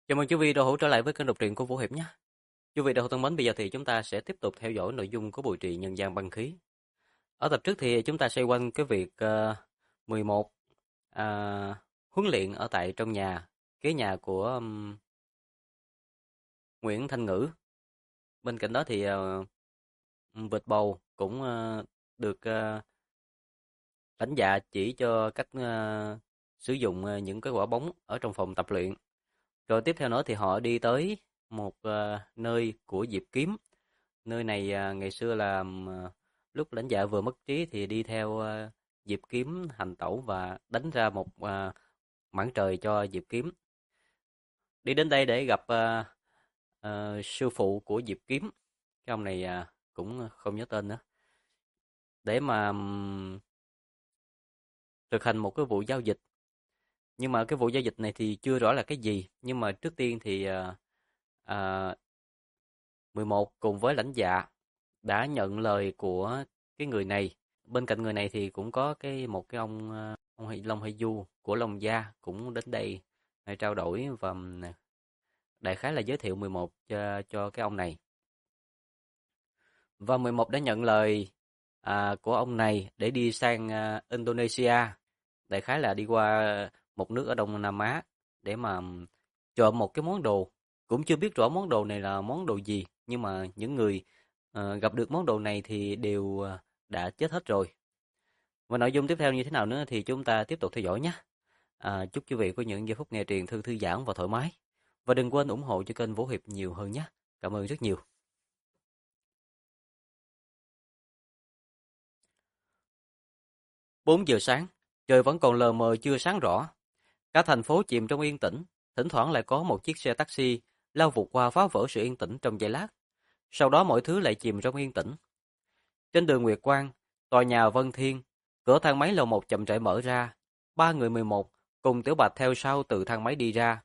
Chào mừng quý vị đã hỗ trở lại với kênh đọc truyện của Vũ Hiệp nhé. Quý vị đã thân mến, bây giờ thì chúng ta sẽ tiếp tục theo dõi nội dung của Bùi Trì Nhân gian băng khí. Ở tập trước thì chúng ta xoay quanh cái việc 11 huấn luyện ở tại trong nhà, cái nhà của Nguyễn Thanh Ngữ. Bên cạnh đó thì vịt bầu cũng được lãnh dạ chỉ cho cách sử dụng những cái quả bóng ở trong phòng tập luyện. Rồi tiếp theo nữa thì họ đi tới một nơi của Diệp Kiếm. Nơi này ngày xưa là lúc lãnh dạ vừa mất trí thì đi theo Diệp Kiếm hành tẩu và đánh ra một mảng trời cho Diệp Kiếm. Đi đến đây để gặp sư phụ của Diệp Kiếm. Cái ông này cũng không nhớ tên nữa. Để mà thực hành một cái vụ giao dịch. Nhưng mà cái vụ giao dịch này thì chưa rõ là cái gì. Nhưng mà trước tiên thì 11 cùng với lãnh dạ đã nhận lời của cái người này. Bên cạnh người này thì cũng có một cái ông Long Hải Du của Long Gia cũng đến đây để trao đổi và đại khái là giới thiệu 11 cho cái ông này. Và 11 đã nhận lời của ông này để đi sang Indonesia, đại khái là đi qua một nước ở Đông Nam Á để mà trộm một cái món đồ. Cũng chưa biết rõ món đồ này là món đồ gì, nhưng mà những người gặp được món đồ này thì đều đã chết hết rồi. Và nội dung tiếp theo như thế nào nữa thì chúng ta tiếp tục theo dõi nhé. Chúc quý vị có những giây phút nghe truyện thư giãn và thoải mái. Và đừng quên ủng hộ cho kênh Vũ Hiệp nhiều hơn nhé. Cảm ơn rất nhiều. 4 giờ sáng, trời vẫn còn lờ mờ chưa sáng rõ. Cả thành phố chìm trong yên tĩnh, thỉnh thoảng lại có một chiếc xe taxi lao vụt qua phá vỡ sự yên tĩnh trong giây lát. Sau đó mọi thứ lại chìm trong yên tĩnh. Trên đường Nguyệt Quang, tòa nhà Vân Thiên, cửa thang máy lầu 1 chậm rãi mở ra. Ba người 11 cùng Tiểu Bạch theo sau từ thang máy đi ra.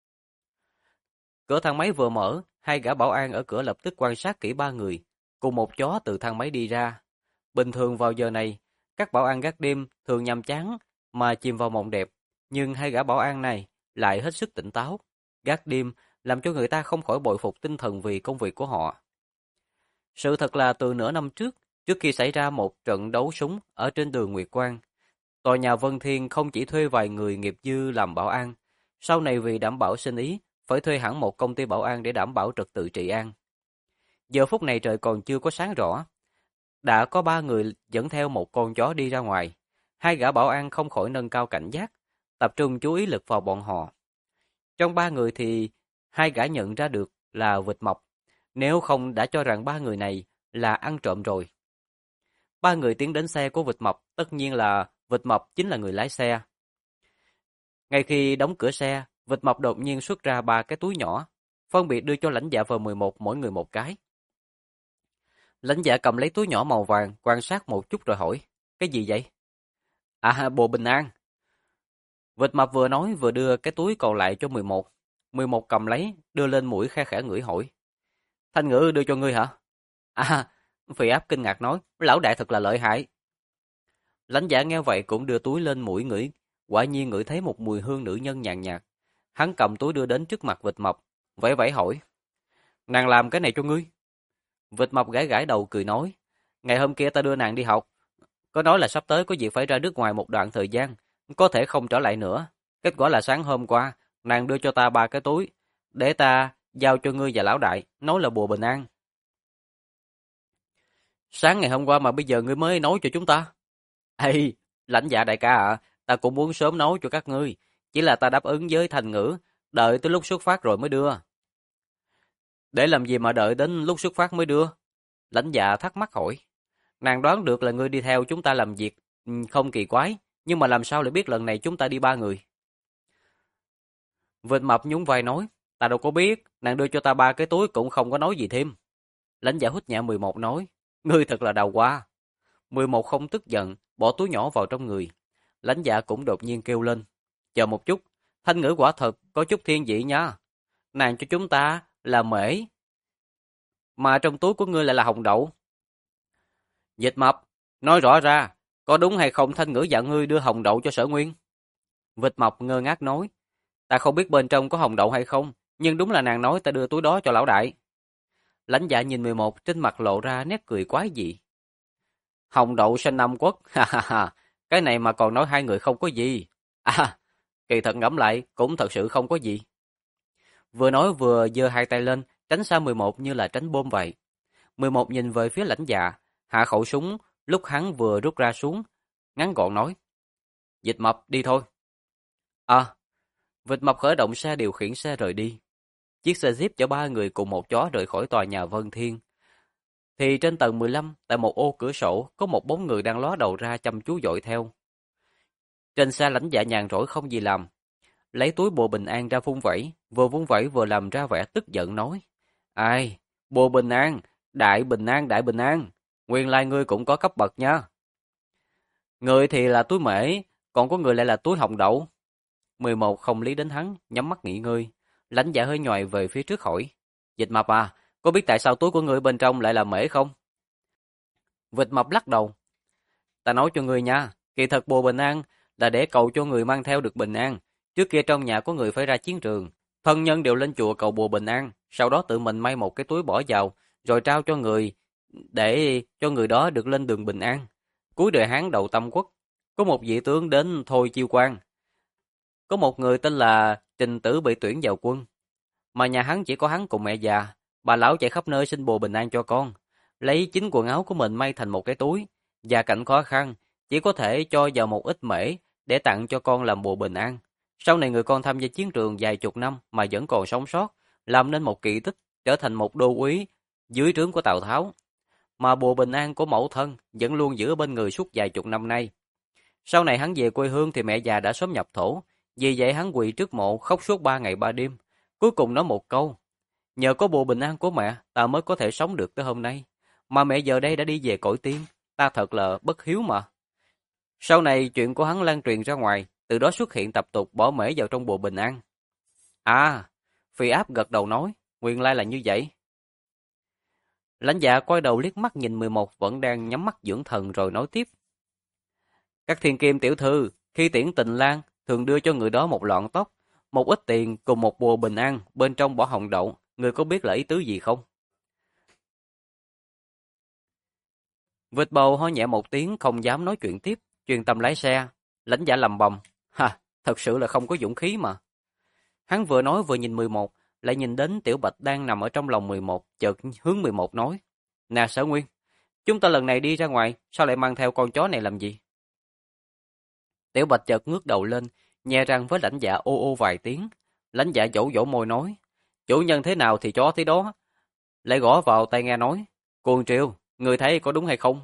Cửa thang máy vừa mở, hai gã bảo an ở cửa lập tức quan sát kỹ ba người, cùng một chó từ thang máy đi ra. Bình thường vào giờ này, các bảo an gác đêm thường nhàm chán mà chìm vào mộng đẹp, nhưng hai gã bảo an này lại hết sức tỉnh táo. Gác đêm làm cho người ta không khỏi bội phục tinh thần vì công việc của họ. Sự thật là từ nửa năm trước, trước khi xảy ra một trận đấu súng ở trên đường Nguyệt Quang, tòa nhà Vân Thiên không chỉ thuê vài người nghiệp dư làm bảo an, sau này vì đảm bảo sinh ý, phải thuê hẳn một công ty bảo an để đảm bảo trật tự trị an. Giờ phút này trời còn chưa có sáng rõ, đã có ba người dẫn theo một con chó đi ra ngoài. Hai gã bảo an không khỏi nâng cao cảnh giác, tập trung chú ý lực vào bọn họ. Trong ba người thì hai gã nhận ra được là vịt mọc, nếu không đã cho rằng ba người này là ăn trộm rồi. Ba người tiến đến xe của vịt mập, tất nhiên là vịt mập chính là người lái xe. Ngay khi đóng cửa xe, vịt mập đột nhiên xuất ra ba cái túi nhỏ, phân biệt đưa cho lãnh dạ và 11 mỗi người một cái. Lãnh dạ cầm lấy túi nhỏ màu vàng, quan sát một chút rồi hỏi, cái gì vậy? À, bồ bình an. Vịt mập vừa nói vừa đưa cái túi còn lại cho 11. 11 cầm lấy, đưa lên mũi khe khẽ ngửi hỏi. Thanh Ngữ đưa cho ngươi hả? À, Phi Áp kinh ngạc nói, lão đại thật là lợi hại. Lãnh Dạ nghe vậy cũng đưa túi lên mũi ngửi, quả nhiên ngửi thấy một mùi hương nữ nhân nhàn nhạt. Hắn cầm túi đưa đến trước mặt vịt mập, vẫy vẫy hỏi, nàng làm cái này cho ngươi? Vịt mập gãi gãi đầu cười nói, ngày hôm kia ta đưa nàng đi học, có nói là sắp tới có việc phải ra nước ngoài một đoạn thời gian, có thể không trở lại nữa. Kết quả là sáng hôm qua, nàng đưa cho ta ba cái túi, để ta giao cho ngươi và lão đại, nói là bùa bình an. Sáng ngày hôm qua mà bây giờ ngươi mới nói cho chúng ta. Ê, lãnh dạ đại ca ạ, ta cũng muốn sớm nói cho các ngươi, chỉ là ta đáp ứng với Thành Ngữ, đợi tới lúc xuất phát rồi mới đưa. Để làm gì mà đợi đến lúc xuất phát mới đưa? Lãnh dạ thắc mắc hỏi. Nàng đoán được là ngươi đi theo chúng ta làm việc, không kỳ quái, nhưng mà làm sao lại biết lần này chúng ta đi ba người? Vịt mập nhún vai nói, ta đâu có biết, nàng đưa cho ta ba cái túi cũng không có nói gì thêm. Lãnh dạ hút nhẹ 11 nói, ngươi thật là đầu qua. 11 không tức giận, bỏ túi nhỏ vào trong người. Lãnh dạ cũng đột nhiên kêu lên, chờ một chút, Thanh Ngữ quả thật có chút thiên vị nha. Nàng cho chúng ta là mễ, mà trong túi của ngươi lại là hồng đậu. Dịch mập, nói rõ ra, có đúng hay không Thanh Ngữ dặn ngươi đưa hồng đậu cho Sở Nguyên? Vịt mập ngơ ngác nói, ta không biết bên trong có hồng đậu hay không, Nhưng đúng là nàng nói ta đưa túi đó cho lão đại. Lãnh Dạ nhìn 11 trên mặt lộ ra nét cười quái dị. Hồng đậu sinh năm Quốc, ha ha ha, cái này mà còn nói hai người không có gì. À, kỳ thật ngẫm lại cũng thật sự không có gì. Vừa nói vừa giơ hai tay lên, tránh xa 11 như là tránh bom vậy. 11 nhìn về phía Lãnh Dạ, hạ khẩu súng lúc hắn vừa rút ra xuống, ngắn gọn nói: "Dịch Mập đi thôi." À, Vịt Mập khởi động xe điều khiển xe rời đi. Chiếc xe Jeep chở ba người cùng một chó rời khỏi tòa nhà Vân Thiên. Thì trên tầng 15, tại một ô cửa sổ, có một bóng người đang ló đầu ra chăm chú dõi theo. Trên xe Lãnh Dạ nhàn rỗi không gì làm, lấy túi bùa bình an ra vung vẩy vừa làm ra vẻ tức giận nói: "Ai, bùa bình an, đại bình an, đại bình an, nguyên lai ngươi cũng có cấp bậc nha. Người thì là túi mễ, còn có người lại là túi hồng đậu." 11 không lý đến hắn, nhắm mắt nghỉ ngơi. Lãnh Dạ hơi nhòi về phía trước hỏi: "Dịch Mập à, có biết tại sao túi của ngươi bên trong lại là mễ không?" Vịt Mập lắc đầu: "Ta nói cho ngươi nha, kỳ thật bùa bình an là để cầu cho người mang theo được bình an. Trước kia trong nhà có người phải ra chiến trường, thân nhân đều lên chùa cầu bùa bình an, sau đó tự mình may một cái túi bỏ vào, rồi trao cho người để cho người đó được lên đường bình an. Cuối đời Hán đầu Tam Quốc, có một vị tướng đến Thôi Chiêu Quan. Có một người tên là Trình Tử bị tuyển vào quân, mà nhà hắn chỉ có hắn cùng mẹ già. Bà lão chạy khắp nơi xin bùa bình an cho con, lấy chính quần áo của mình may thành một cái túi. Gia cảnh khó khăn, chỉ có thể cho vào một ít mễ để tặng cho con làm bùa bình an. Sau này người con tham gia chiến trường vài chục năm mà vẫn còn sống sót, làm nên một kỳ tích, trở thành một đô úy dưới trướng của Tào Tháo. Mà bùa bình an của mẫu thân vẫn luôn giữ bên người suốt vài chục năm nay. Sau này hắn về quê hương thì mẹ già đã sớm nhập thổ, vì vậy hắn quỳ trước mộ khóc suốt 3 ngày 3 đêm. Cuối cùng nói một câu: nhờ có bùa bình an của mẹ, ta mới có thể sống được tới hôm nay. Mà mẹ giờ đây đã đi về cõi tiên, ta thật là bất hiếu mà. Sau này chuyện của hắn lan truyền ra ngoài, từ đó xuất hiện tập tục bỏ mễ vào trong bùa bình an. À, Phi Áp gật đầu nói, nguyên lai là như vậy. Lãnh Dạ quay đầu liếc mắt nhìn 11 vẫn đang nhắm mắt dưỡng thần rồi nói tiếp. Các thiên kim tiểu thư, khi tiễn tình lang, thường đưa cho người đó một lọn tóc, một ít tiền cùng một bùa bình an, bên trong bỏ hồng đậu, người có biết là ý tứ gì không? Vịt bầu ho nhẹ một tiếng không dám nói chuyện tiếp, chuyên tâm lái xe. Lãnh Dạ lầm bầm, ha, thật sự là không có dũng khí mà. Hắn vừa nói vừa nhìn 11, lại nhìn đến Tiểu Bạch đang nằm ở trong lòng 11, chợt hướng 11 nói. Nè Sở Nguyên, chúng ta lần này đi ra ngoài, sao lại mang theo con chó này làm gì? Tiểu Bạch chợt ngước đầu lên, nhe răng với Lãnh Dạ ô ô vài tiếng. Lãnh Dạ dỗ dỗ môi nói, chủ nhân thế nào thì chó thế đó. Lại gõ vào tai nghe nói, Cuồng Triều, người thấy có đúng hay không?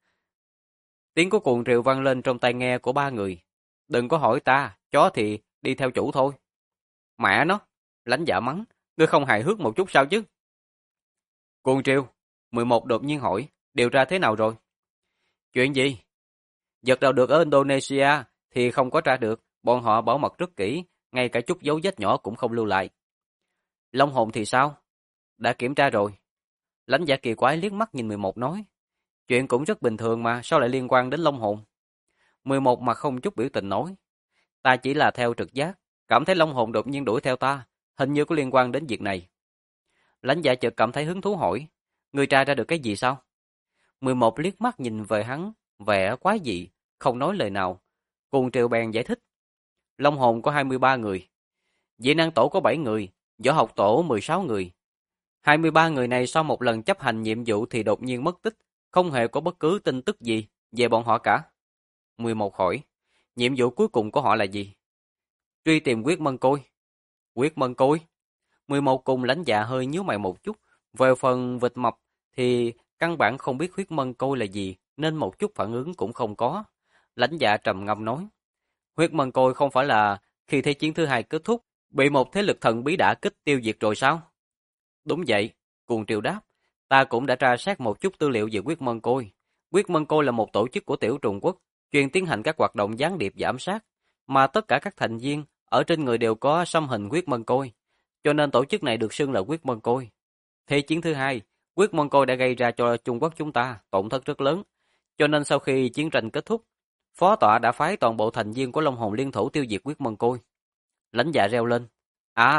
Tiếng của Cuồng Triều vang lên trong tai nghe của ba người. Đừng có hỏi ta, chó thì đi theo chủ thôi. Mẹ nó, Lãnh Dạ mắng, ngươi không hài hước một chút sao chứ? Cuồng Triều, 11 đột nhiên hỏi, điều tra thế nào rồi? Chuyện gì? Giật đầu được ở Indonesia thì không có tra được, bọn họ bảo mật rất kỹ, ngay cả chút dấu vết nhỏ cũng không lưu lại. Long hồn thì sao? Đã kiểm tra rồi. Lãnh Dạ kỳ quái liếc mắt nhìn 11 nói, chuyện cũng rất bình thường mà, sao lại liên quan đến long hồn? 11 mà không chút biểu tình nói, ta chỉ là theo trực giác, cảm thấy long hồn đột nhiên đuổi theo ta, hình như có liên quan đến việc này. Lãnh Dạ chợt cảm thấy hứng thú hỏi, ngươi tra ra được cái gì sao? 11 liếc mắt nhìn về hắn, vẻ quái dị, không nói lời nào. Cuồng Triều bèn giải thích, long hồn có 23 người, dị năng tổ có 7 người, võ học tổ 16 người. 23 người này sau một lần chấp hành nhiệm vụ thì đột nhiên mất tích, không hề có bất cứ tin tức gì về bọn họ cả. 11 hỏi, nhiệm vụ cuối cùng của họ là gì? Truy tìm huyết mân côi. Huyết mân côi? 11 cùng Lãnh Dạ hơi nhíu mày một chút. Về phần Vịt Mập thì căn bản không biết huyết mân côi là gì, nên một chút phản ứng cũng không có. Lãnh Dạ trầm ngâm nói, huyết mân côi không phải là khi Thế chiến thứ hai kết thúc, bị một thế lực thần bí đả kích tiêu diệt rồi sao? Đúng vậy, Cuồng Triều đáp, ta cũng đã tra xét một chút tư liệu về huyết mân côi. Huyết mân côi là một tổ chức của Tiểu Trùng Quốc, chuyên tiến hành các hoạt động gián điệp và ám sát, mà tất cả các thành viên ở trên người đều có xăm hình huyết mân côi, cho nên tổ chức này được xưng là huyết mân côi. Thế chiến thứ hai, huyết mân côi đã gây ra cho Trung Quốc chúng ta tổn thất rất lớn, cho nên sau khi chiến tranh kết thúc, phó tọa đã phái toàn bộ thành viên của Long Hồn liên thủ tiêu diệt huyết mân côi. Lãnh Dạ reo lên, à,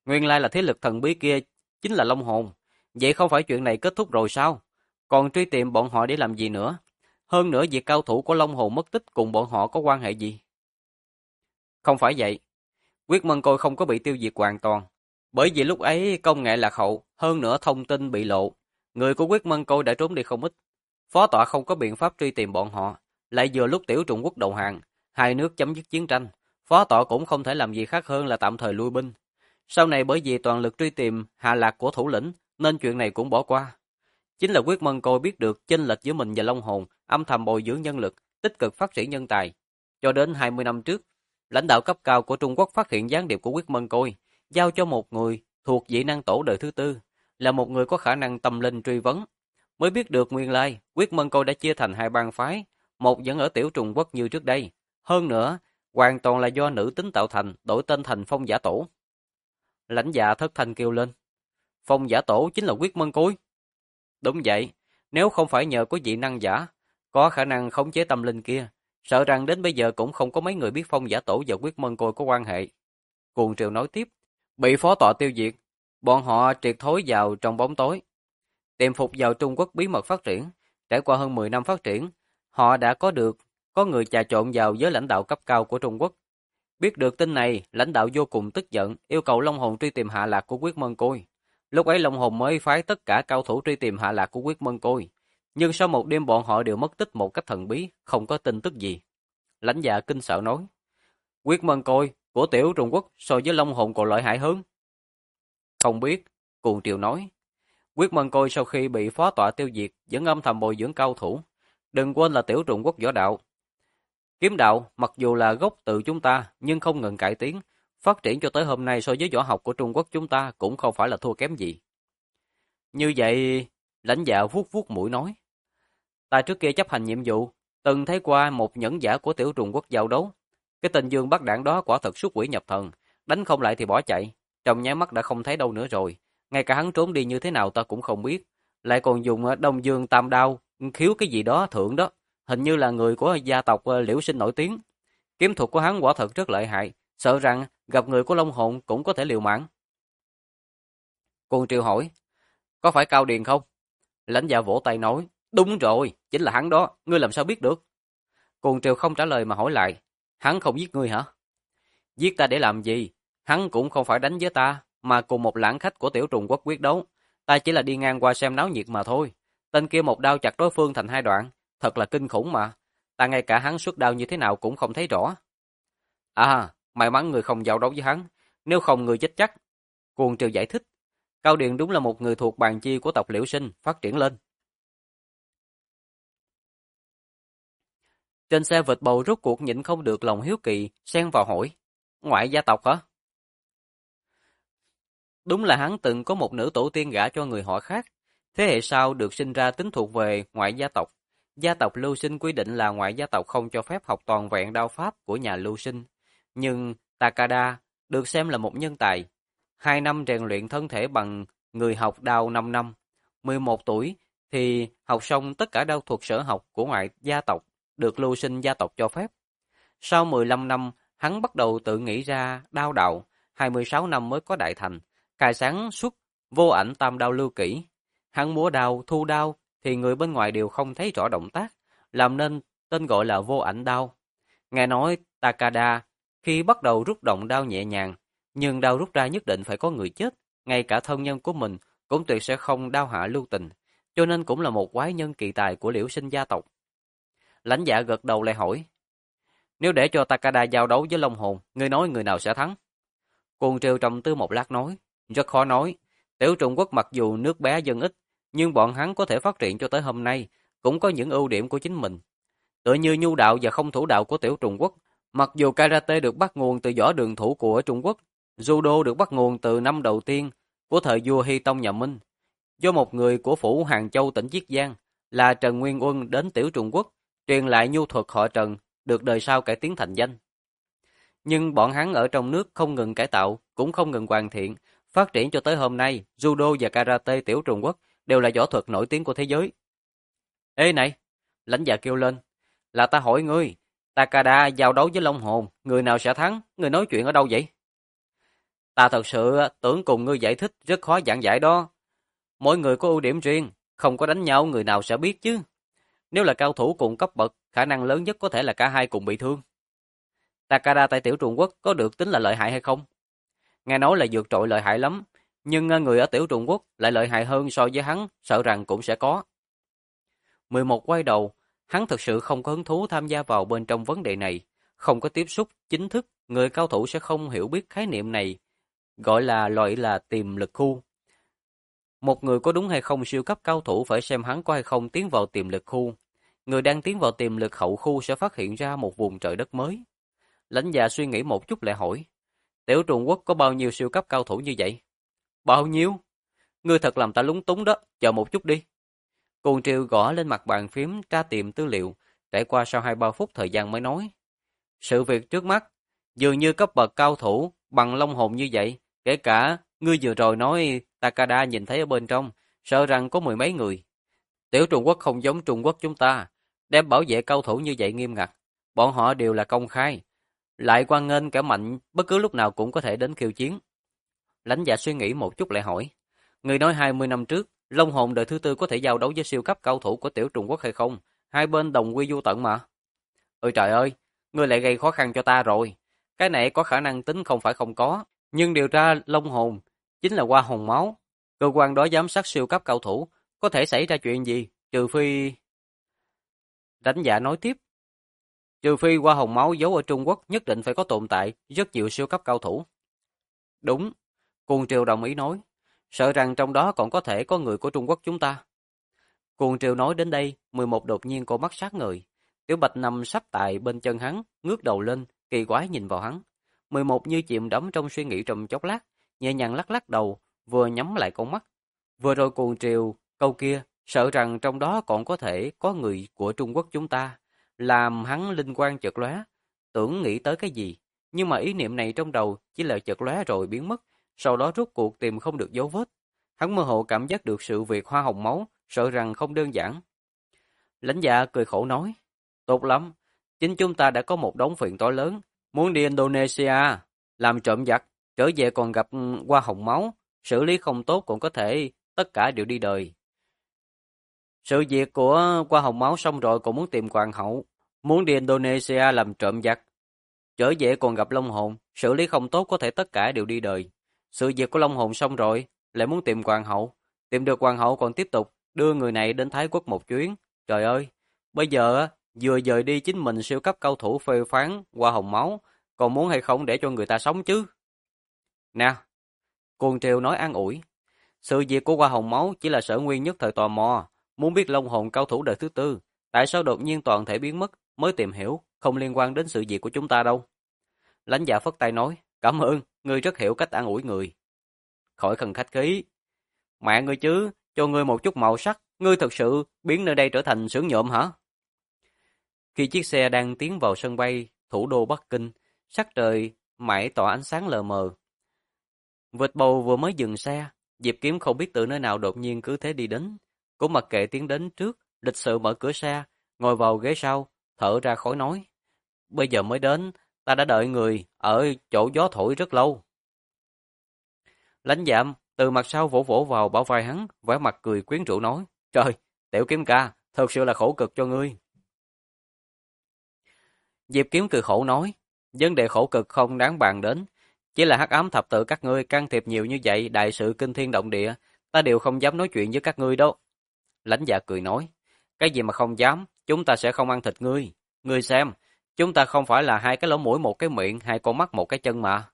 Nguyên lai là thế lực thần bí kia chính là Long Hồn. Vậy không phải chuyện này kết thúc rồi sao? Còn truy tìm bọn họ để làm gì nữa? Hơn nữa việc cao thủ của Long Hồn mất tích cùng bọn họ có quan hệ gì? Không phải vậy. Quyết Mân Côi không có bị tiêu diệt hoàn toàn. Bởi vì lúc ấy công nghệ lạc hậu, hơn nữa thông tin bị lộ. Người của Quyết Mân Côi đã trốn đi không ít. Phó tọa không có biện pháp truy tìm bọn họ. Lại vừa lúc Tiểu Trùng Quốc đầu hàng, hai nước chấm dứt chiến tranh. Phó tọa cũng không thể làm gì khác hơn là tạm thời lui binh. Sau này bởi vì toàn lực truy tìm hạ lạc của thủ lĩnh, nên chuyện này cũng bỏ qua. Chính là Quyết Mân Côi biết được chênh lệch giữa mình và Long Hồn, âm thầm bồi dưỡng nhân lực, tích cực phát triển nhân tài. Cho đến 20 năm trước, lãnh đạo cấp cao của Trung Quốc phát hiện gián điệp của Quyết Mân Côi, giao cho một người thuộc dị năng tổ đời thứ tư, là một người có khả năng tâm linh truy vấn. Mới biết được nguyên lai, Quyết Mân Côi đã chia thành hai bang phái, một vẫn ở Tiểu Trùng Quốc như trước đây. Hơn nữa, hoàn toàn là do nữ tính tạo thành, đổi tên thành Phong Giả Tổ. Lãnh dạ thất thanh kêu lên. Phong Giả Tổ chính là Quyết Mân Côi. Đúng vậy, nếu không phải nhờ có dị năng giả, có khả năng khống chế tâm linh kia, sợ rằng đến bây giờ cũng không có mấy người biết Phong Giả Tổ và Quyết Mân Côi có quan hệ. Cuồng Triều nói tiếp, bị phó tọa tiêu diệt, bọn họ triệt thối vào trong bóng tối, tiềm phục vào Trung Quốc bí mật phát triển. Trải qua hơn 10 năm phát triển, họ đã có người trà trộn vào giới lãnh đạo cấp cao của Trung Quốc. Biết được tin này, lãnh đạo vô cùng tức giận, yêu cầu Long Hồn truy tìm hạ lạc của Quyết Mân Côi. Lúc ấy Long Hồn mới phái tất cả cao thủ truy tìm hạ lạc của Quyết Mân Côi. Nhưng sau một đêm bọn họ đều mất tích một cách thần bí, không có tin tức gì. Lãnh dạ kinh sợ nói, Quyết Mân Côi của Tiểu Trung Quốc so với Long Hồn còn lợi hại hơn. Không biết, Cuồng Triều nói. Quyết Mân Côi sau khi bị phó tọa tiêu diệt, vẫn âm thầm bồi dưỡng cao thủ. Đừng quên là Tiểu Trung Quốc võ đạo. Kiếm đạo, mặc dù là gốc từ chúng ta, nhưng không ngừng cải tiến, phát triển cho tới hôm nay so với võ học của Trung Quốc chúng ta cũng không phải là thua kém gì. Như vậy, lãnh dạ vuốt vuốt mũi nói. Ta trước kia chấp hành nhiệm vụ, từng thấy qua một nhẫn giả của Tiểu Trung Quốc giao đấu. Cái tên Dương Bắc Đảng đó quả thật xuất quỷ nhập thần, đánh không lại thì bỏ chạy, trong nháy mắt đã không thấy đâu nữa rồi. Ngay cả hắn trốn đi như thế nào ta cũng không biết. Lại còn dùng Đông Dương Tam Đao, khiếu cái gì đó thượng đó. Hình như là người của gia tộc Liễu Sinh nổi tiếng. Kiếm thuật của hắn quả thật rất lợi hại, sợ rằng gặp người của Long Hồn cũng có thể liều mạng. Cuồng Triều hỏi, có phải Cao Điền không? Lãnh dạ vỗ tay nói, đúng rồi, chính là hắn đó, ngươi làm sao biết được? Cuồng Triều không trả lời mà hỏi lại, hắn không giết ngươi hả? Giết ta để làm gì? Hắn cũng không phải đánh với ta, mà cùng một lãng khách của Tiểu Trùng Quốc quyết đấu. Ta chỉ là đi ngang qua xem náo nhiệt mà thôi. Tên kia một đao chặt đối phương thành hai đoạn, thật là kinh khủng mà. Ta ngay cả hắn xuất đao như thế nào cũng không thấy rõ. À, may mắn người không giao đấu với hắn, nếu không người chết chắc. Cuồng Triều giải thích, Cao Điền đúng là một người thuộc bàn chi của tộc Liễu Sinh, phát triển lên. Trên xe vịt bầu rốt cuộc nhịn không được lòng hiếu kỳ, xen vào hỏi, ngoại gia tộc hả? Đúng là hắn từng có một nữ tổ tiên gả cho người họ khác, thế hệ sau được sinh ra tính thuộc về ngoại gia tộc. Gia tộc Lưu Sinh quy định là ngoại gia tộc không cho phép học toàn vẹn đao pháp của nhà Lưu Sinh. Nhưng Takada được xem là một nhân tài. 2 năm rèn luyện thân thể bằng người học đao 5 năm. 11 tuổi thì học xong tất cả đao thuật sở học của ngoại gia tộc, được Lưu Sinh gia tộc cho phép. Sau 15 năm, hắn bắt đầu tự nghĩ ra đao đạo, 26 năm mới có đại thành. Khai sáng xuất vô ảnh tam đao lưu kỹ. Hắn múa đao, thu đao thì người bên ngoài đều không thấy rõ động tác, làm nên tên gọi là vô ảnh đao. Nghe nói Takada khi bắt đầu rút động đao nhẹ nhàng, nhưng đao rút ra nhất định phải có người chết, ngay cả thân nhân của mình cũng tuyệt sẽ không đao hạ lưu tình, cho nên cũng là một quái nhân kỳ tài của Liễu Sinh gia tộc. Lãnh Dạ gật đầu lại hỏi, nếu để cho Takada giao đấu với Long Hồn, ngươi nói người nào sẽ thắng? Cuồng Triều trầm tư một lát nói, rất khó nói. Tiểu Trung Quốc mặc dù nước bé dân ít, nhưng bọn hắn có thể phát triển cho tới hôm nay, cũng có những ưu điểm của chính mình. Tựa như nhu đạo và không thủ đạo của Tiểu Trung Quốc, mặc dù karate được bắt nguồn từ võ đường thủ của Trung Quốc, judo được bắt nguồn từ năm đầu tiên của thời vua Hy Tông nhà Minh. Do một người của phủ Hàng Châu tỉnh Chiết Giang là Trần Nguyên Uân đến Tiểu Trung Quốc, truyền lại nhu thuật họ Trần, được đời sau cải tiến thành danh. Nhưng bọn hắn ở trong nước không ngừng cải tạo, cũng không ngừng hoàn thiện, phát triển cho tới hôm nay, judo và karate Tiểu Trung Quốc đều là võ thuật nổi tiếng của thế giới. Ê này, lãnh dạ kêu lên, là ta hỏi ngươi, Takada giao đấu với Long Hồn, người nào sẽ thắng, ngươi nói chuyện ở đâu vậy? Ta thật sự tưởng cùng ngươi giải thích rất khó giảng giải đó. Mỗi người có ưu điểm riêng, không có đánh nhau người nào sẽ biết chứ. Nếu là cao thủ cùng cấp bậc, khả năng lớn nhất có thể là cả hai cùng bị thương. Takada tại tiểu Trung Quốc có được tính là lợi hại hay không? Nghe nói là vượt trội lợi hại lắm, nhưng người ở tiểu Trung Quốc lại lợi hại hơn so với hắn, sợ rằng cũng sẽ có. 11 quay đầu, hắn thực sự không có hứng thú tham gia vào bên trong vấn đề này, không có tiếp xúc chính thức, người cao thủ sẽ không hiểu biết khái niệm này, gọi là tiềm lực khu. Một người có đúng hay không siêu cấp cao thủ phải xem hắn có hay không tiến vào tiềm lực khu. Người đang tiến vào tiềm lực hậu khu sẽ phát hiện ra một vùng trời đất mới. Lãnh Dạ suy nghĩ một chút lại hỏi, tiểu Trung Quốc có bao nhiêu siêu cấp cao thủ như vậy? Bao nhiêu? Ngươi thật làm ta lúng túng đó, chờ một chút đi. Cuồng Triều gõ lên mặt bàn phím tra tìm tư liệu, trải qua sau 2-3 phút thời gian mới nói. Sự việc trước mắt, dường như cấp bậc cao thủ bằng long hồn như vậy, kể cả ngươi vừa rồi nói Takada nhìn thấy ở bên trong, sợ rằng có mười mấy người. Tiểu Trung Quốc không giống Trung Quốc chúng ta, đem bảo vệ cao thủ như vậy nghiêm ngặt, bọn họ đều là công khai, lại quan nghênh kẻ mạnh bất cứ lúc nào cũng có thể đến khiêu chiến. Lãnh Dạ suy nghĩ một chút lại hỏi, người nói 20 năm trước, Long Hồn đời thứ tư có thể giao đấu với siêu cấp cao thủ của tiểu Trung Quốc hay không? Hai bên đồng quy vô tận mà. Ôi trời ơi, ngươi lại gây khó khăn cho ta rồi. Cái này có khả năng tính không phải không có, nhưng điều tra Long Hồn chính là qua hồn máu. Cơ quan đó giám sát siêu cấp cao thủ, có thể xảy ra chuyện gì, trừ phi... Lãnh Dạ nói tiếp, trừ phi qua hồn máu giấu ở Trung Quốc nhất định phải có tồn tại rất nhiều siêu cấp cao thủ. Đúng, Cuồng Triều đồng ý nói, sợ rằng trong đó còn có thể có người của Trung Quốc chúng ta. Cuồng Triều nói đến đây, 11 đột nhiên cô mắt sát người. Tiểu Bạch nằm sắp tại bên chân hắn, ngước đầu lên, kỳ quái nhìn vào hắn. 11 như chìm đắm trong suy nghĩ trong chốc lát, nhẹ nhàng lắc lắc đầu, vừa nhắm lại con mắt. Vừa rồi Cuồng Triều, câu kia, sợ rằng trong đó còn có thể có người của Trung Quốc chúng ta, làm hắn linh quang chợt lóe, tưởng nghĩ tới cái gì, nhưng mà ý niệm này trong đầu chỉ là chợt lóe rồi biến mất, sau đó rốt cuộc tìm không được dấu vết. Hắn mơ hồ cảm giác được sự việc hoa hồng máu, sợ rằng không đơn giản. Lãnh Dạ cười khổ nói, tốt lắm, chính chúng ta đã có một đống phiền toái lớn, muốn đi Indonesia, làm trộm giặc, trở về còn gặp hoa hồng máu, xử lý không tốt cũng có thể tất cả đều đi đời. Sự việc của hoa hồng máu xong rồi còn muốn tìm hoàng hậu, muốn đi Indonesia làm trộm giặc, trở về còn gặp Long Hồn, xử lý không tốt có thể tất cả đều đi đời. Sự việc của Long Hồn xong rồi, lại muốn tìm hoàng hậu, tìm được hoàng hậu còn tiếp tục đưa người này đến Thái Quốc một chuyến. Trời ơi, bây giờ vừa dời đi chính mình siêu cấp cao thủ phê phán qua hồng máu, còn muốn hay không để cho người ta sống chứ? Nè, Cuồng Triều nói an ủi, sự việc của Hoa Hồng Máu chỉ là sở nguyên nhất thời tò mò, muốn biết Long Hồn cao thủ đời thứ tư, tại sao đột nhiên toàn thể biến mất, mới tìm hiểu, không liên quan đến sự việc của chúng ta đâu. Lãnh Dạ phất tay nói, cảm ơn, ngươi rất hiểu cách an ủi người. Khỏi cần khách khí. Mẹ ngươi chứ, cho ngươi một chút màu sắc, ngươi thật sự biến nơi đây trở thành xưởng nhộm hả? Khi chiếc xe đang tiến vào sân bay, thủ đô Bắc Kinh, sắc trời mãi tỏa ánh sáng lờ mờ. Vịt bầu vừa mới dừng xe, Diệp Kiếm không biết từ nơi nào đột nhiên cứ thế đi đến. Cũng mặc kệ tiến đến trước, lịch sự mở cửa xe, ngồi vào ghế sau, thở ra khói nói. Bây giờ mới đến, ta đã đợi người ở chỗ gió thổi rất lâu. Lãnh Dạm từ mặt sau vỗ vỗ vào bả vai hắn, vẻ mặt cười quyến rũ nói. Trời, Tiểu Kiếm ca, thật sự là khổ cực cho ngươi. Diệp Kiếm cười khổ nói. Vấn đề khổ cực không đáng bàn đến. Chỉ là hắc ám thập tự các ngươi can thiệp nhiều như vậy, đại sự kinh thiên động địa, ta đều không dám nói chuyện với các ngươi đâu. Lãnh Dạ cười nói, cái gì mà không dám, chúng ta sẽ không ăn thịt ngươi. Ngươi xem, chúng ta không phải là hai cái lỗ mũi một cái miệng, hai con mắt một cái chân mà.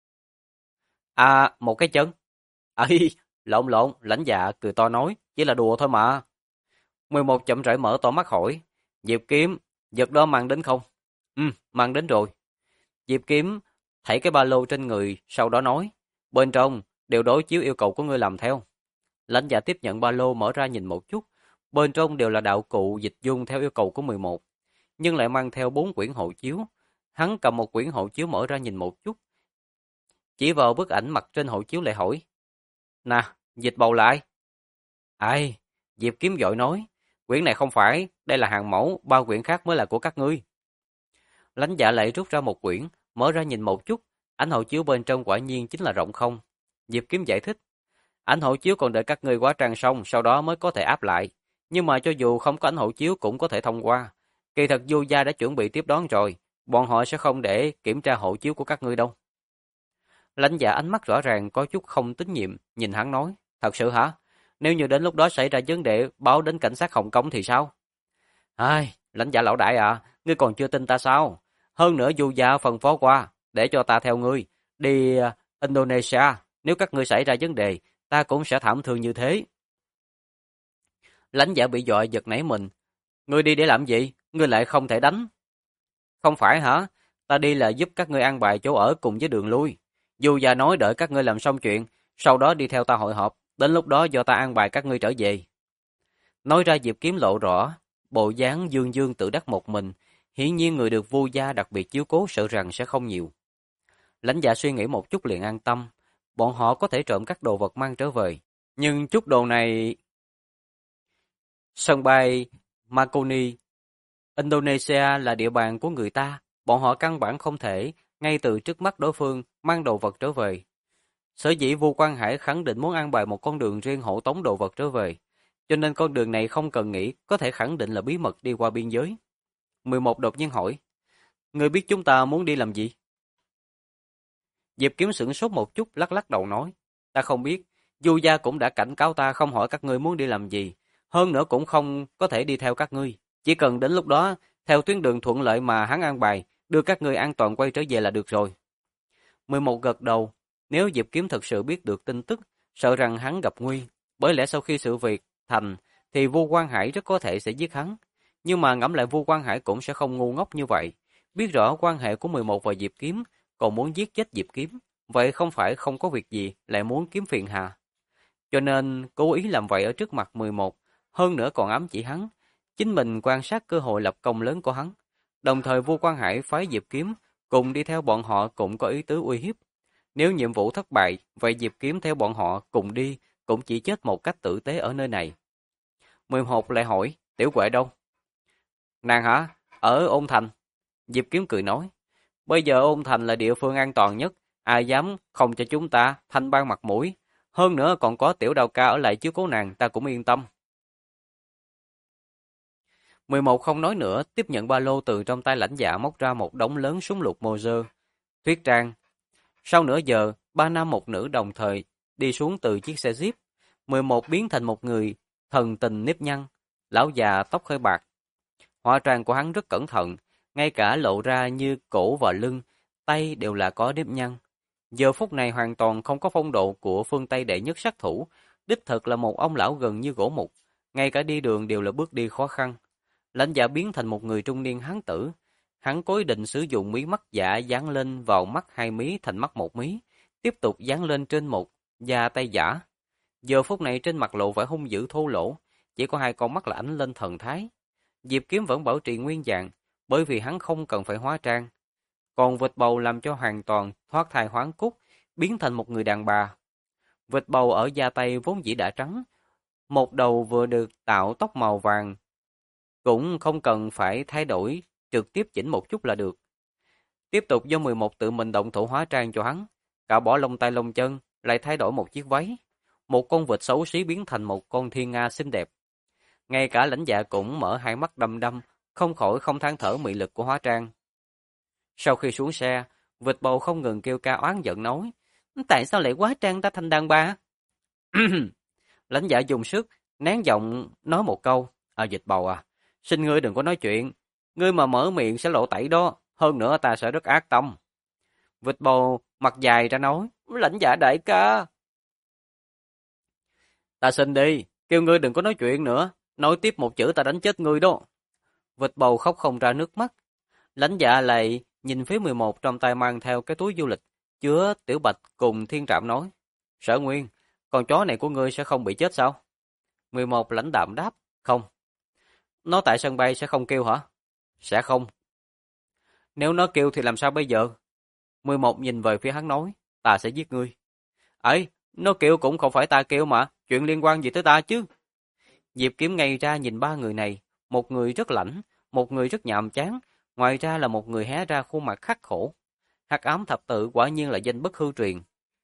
À, một cái chân. Ấy, lộn, Lãnh Dạ cười to nói, chỉ là đùa thôi mà. 11 chậm rãi mở to mắt hỏi, Diệp Kiếm, vật đó mang đến không? Mang đến rồi. Diệp Kiếm thảy cái ba lô trên người, sau đó nói, bên trong đều đối chiếu yêu cầu của ngươi làm theo. Lãnh Dạ tiếp nhận ba lô mở ra nhìn một chút, bên trong đều là đạo cụ dịch dung theo yêu cầu của 11, nhưng lại mang theo 4 quyển hộ chiếu. Hắn cầm một quyển hộ chiếu mở ra nhìn một chút, chỉ vào bức ảnh mặt trên hộ chiếu lại hỏi, nè, dịch bầu lại. Ai? Diệp Kiếm vội nói, quyển này không phải, đây là hàng mẫu, 3 quyển khác mới là của các ngươi. Lãnh Dạ lại rút ra một quyển, mở ra nhìn một chút, Ảnh hộ chiếu bên trong quả nhiên chính là rộng không. Diệp Kiếm giải thích. Ảnh hộ chiếu còn đợi các ngươi hóa trang xong, sau đó mới có thể áp lại. Nhưng mà cho dù không có ảnh hộ chiếu cũng có thể thông qua. Kỳ thật Du gia đã chuẩn bị tiếp đón rồi, bọn họ sẽ không để kiểm tra hộ chiếu của các ngươi đâu. Lãnh Dạ ánh mắt rõ ràng có chút không tín nhiệm, nhìn hắn nói, thật sự hả? Nếu như đến lúc đó xảy ra vấn đề báo đến cảnh sát Hồng Kông thì sao? Ai, Lãnh Dạ lão đại à, ngươi còn chưa tin ta sao? Hơn nữa Du gia phân phó qua, để cho ta theo ngươi, đi Indonesia, nếu các ngươi xảy ra vấn đề, ta cũng sẽ thảm thương như thế. Lãnh Dạ bị dọa giật nảy mình, ngươi đi để làm gì? Ngươi lại không thể đánh. Không phải hả? Ta đi là giúp các ngươi an bài chỗ ở cùng với đường lui. Du gia nói đợi các ngươi làm xong chuyện, sau đó đi theo ta hội họp, đến lúc đó do ta an bài các ngươi trở về. Nói ra Diệp Kiếm lộ rõ, bộ dáng dương dương tự đắc một mình, hiển nhiên người được Vu gia đặc biệt chiếu cố sợ rằng sẽ không nhiều. Lãnh Dạ suy nghĩ một chút liền an tâm, bọn họ có thể trộm các đồ vật mang trở về, nhưng chút đồ này sân bay Marconi, Indonesia là địa bàn của người ta, bọn họ căn bản không thể ngay từ trước mắt đối phương mang đồ vật trở về. Sở dĩ Vu Quang Hải khẳng định muốn an bài một con đường riêng hộ tống đồ vật trở về, cho nên con đường này không cần nghĩ, có thể khẳng định là bí mật đi qua biên giới. 11 đột nhiên hỏi, người biết chúng ta muốn đi làm gì? Diệp Kiếm sửng sốt một chút, lắc lắc đầu nói, ta không biết, Du gia cũng đã cảnh cáo ta không hỏi các ngươi muốn đi làm gì, hơn nữa cũng không có thể đi theo các ngươi, chỉ cần đến lúc đó theo tuyến đường thuận lợi mà hắn an bài, đưa các ngươi an toàn quay trở về là được rồi. 11 gật đầu, nếu Diệp Kiếm thật sự biết được tin tức, sợ rằng hắn gặp nguy, bởi lẽ sau khi sự việc thành thì Vu Quang Hải rất có thể sẽ giết hắn, nhưng mà ngẫm lại Vu Quang Hải cũng sẽ không ngu ngốc như vậy, biết rõ quan hệ của 11 và Diệp Kiếm, còn muốn giết chết Diệp Kiếm, vậy không phải không có việc gì lại muốn kiếm phiền hà. Cho nên cố ý làm vậy ở trước mặt 11, hơn nữa còn ám chỉ hắn, chính mình quan sát cơ hội lập công lớn của hắn. Đồng thời Vu Quang Hải phái Diệp Kiếm cùng đi theo bọn họ cũng có ý tứ uy hiếp. Nếu nhiệm vụ thất bại, vậy Diệp Kiếm theo bọn họ cùng đi cũng chỉ chết một cách tử tế ở nơi này. 11 lại hỏi, Tiểu Quệ đâu? Nàng hả? Ở Ôn Thành. Diệp Kiếm cười nói, bây giờ Ôn Thành là địa phương an toàn nhất, ai dám không cho chúng ta thanh ban mặt mũi. Hơn nữa còn có Tiểu Đào ca ở lại chiếu cố nàng, ta cũng yên tâm. 11 không nói nữa, tiếp nhận ba lô từ trong tay Lãnh Dạ móc ra một đống lớn súng lục Moser, Thuyết Trang. Sau nửa giờ, ba nam một nữ đồng thời đi xuống từ chiếc xe Jeep. 11 biến thành một người thần tình nếp nhăn, lão già tóc hơi bạc. Hóa trang của hắn rất cẩn thận, ngay cả lộ ra như cổ và lưng, tay đều là có nếp nhăn. Giờ phút này hoàn toàn không có phong độ của phương Tây đệ nhất sát thủ, đích thực là một ông lão gần như gỗ mục, ngay cả đi đường đều là bước đi khó khăn. Lãnh Dạ biến thành một người trung niên hán tử, hắn cố ý định sử dụng mí mắt giả dán lên vào mắt hai mí thành mắt một mí, tiếp tục dán lên trên một da tay giả. Giờ phút này trên mặt lộ vẻ hung dữ thô lỗ, chỉ có hai con mắt là ánh lên thần thái. Diệp Kiếm vẫn bảo trì nguyên dạng, bởi vì hắn không cần phải hóa trang. Còn vịt bầu làm cho hoàn toàn thoát thai hoán cốt, biến thành một người đàn bà. Vịt bầu ở da tay vốn dĩ đã trắng, một đầu vừa được tạo tóc màu vàng, cũng không cần phải thay đổi, trực tiếp chỉnh một chút là được. Tiếp tục do 11 tự mình động thủ hóa trang cho hắn, cả bỏ lông tay lông chân, lại thay đổi một chiếc váy. Một con vịt xấu xí biến thành một con thiên nga xinh đẹp. Ngay cả Lãnh Dạ cũng mở hai mắt đăm đăm, không khỏi không than thở mị lực của hóa trang. Sau khi xuống xe, vịt bầu không ngừng kêu ca oán giận nói, tại sao lại hóa trang ta thành đàn bà? Lãnh Dạ dùng sức, nén giọng nói một câu, vịt bầu à, xin ngươi đừng có nói chuyện, ngươi mà mở miệng sẽ lộ tẩy đó, hơn nữa ta sẽ rất ác tâm. Vịt bầu mặt dài ra nói, Lãnh Dạ đại ca. Ta xin đi, kêu ngươi đừng có nói chuyện nữa, nói tiếp một chữ ta đánh chết ngươi đó. Vịt bầu khóc không ra nước mắt. Lãnh Dạ lại nhìn phía 11 trong tay mang theo cái túi du lịch, chứa Tiểu Bạch cùng Thiên Trạm nói, Sở Nguyên, con chó này của ngươi sẽ không bị chết sao? 11 lãnh đạm đáp, không. Nó tại sân bay sẽ không kêu hả? Sẽ không. Nếu nó kêu thì làm sao bây giờ? 11 nhìn về phía hắn nói, ta sẽ giết ngươi. Ấy, nó kêu cũng không phải ta kêu mà, chuyện liên quan gì tới ta chứ? Diệp Kiếm ngay ra nhìn ba người này, một người rất lãnh, một người rất nhàm chán, ngoài ra là một người hé ra khuôn mặt khắc khổ. Hắc ám thập tự quả nhiên là danh bất hư truyền.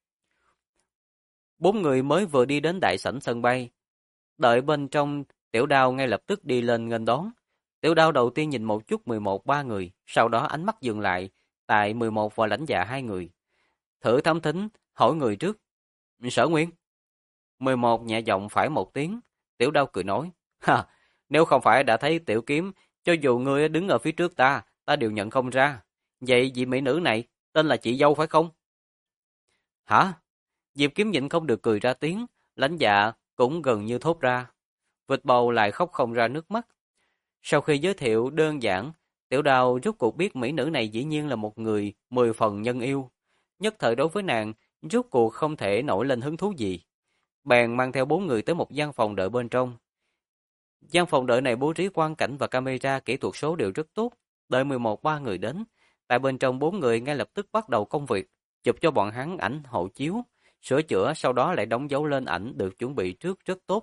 Bốn người mới vừa đi đến đại sảnh sân bay, đợi bên trong, Tiểu Đao ngay lập tức đi lên nghênh đón. Tiểu Đao đầu tiên nhìn một chút 11 ba người, sau đó ánh mắt dừng lại tại 11 và lãnh dạ hai người. Thử thám thính, hỏi người trước. Sở Nguyên. 11 nhẹ giọng phải một tiếng. Tiểu Đao cười nói. Ha, nếu không phải đã thấy Tiểu Kiếm, cho dù ngươi đứng ở phía trước ta đều nhận không ra. Vậy vị mỹ nữ này, tên là chị dâu phải không? Hả? Diệp Kiếm nhịn không được cười ra tiếng, lãnh dạ cũng gần như thốt ra. Vịt bầu lại khóc không ra nước mắt. Sau khi giới thiệu đơn giản, Tiểu Đao rốt cuộc biết mỹ nữ này dĩ nhiên là một người 10 phần nhân yêu. Nhất thời đối với nàng, rốt cuộc không thể nổi lên hứng thú gì. Bèn mang theo 4 người tới một gian phòng đợi bên trong. Gian phòng đợi này bố trí quang cảnh và camera kỹ thuật số đều rất tốt. Đợi 11 ba người đến, tại bên trong 4 người ngay lập tức bắt đầu công việc, chụp cho bọn hắn ảnh hộ chiếu, sửa chữa sau đó lại đóng dấu lên ảnh được chuẩn bị trước rất tốt.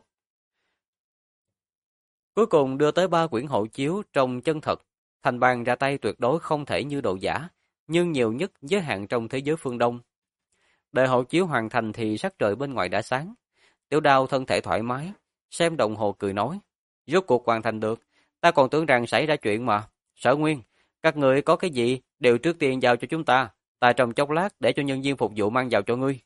Cuối cùng đưa tới 3 quyển hộ chiếu trông chân thật, Thành Bang ra tay tuyệt đối không thể như đồ giả, nhưng nhiều nhất giới hạn trong thế giới phương Đông. Đợi hộ chiếu hoàn thành thì sắc trời bên ngoài đã sáng. Tiểu Đao thân thể thoải mái, xem đồng hồ cười nói, rốt cuộc hoàn thành được, ta còn tưởng rằng xảy ra chuyện mà. Sở Nguyên, các người có cái gì đều trước tiên giao cho chúng ta trong chốc lát để cho nhân viên phục vụ mang vào cho ngươi.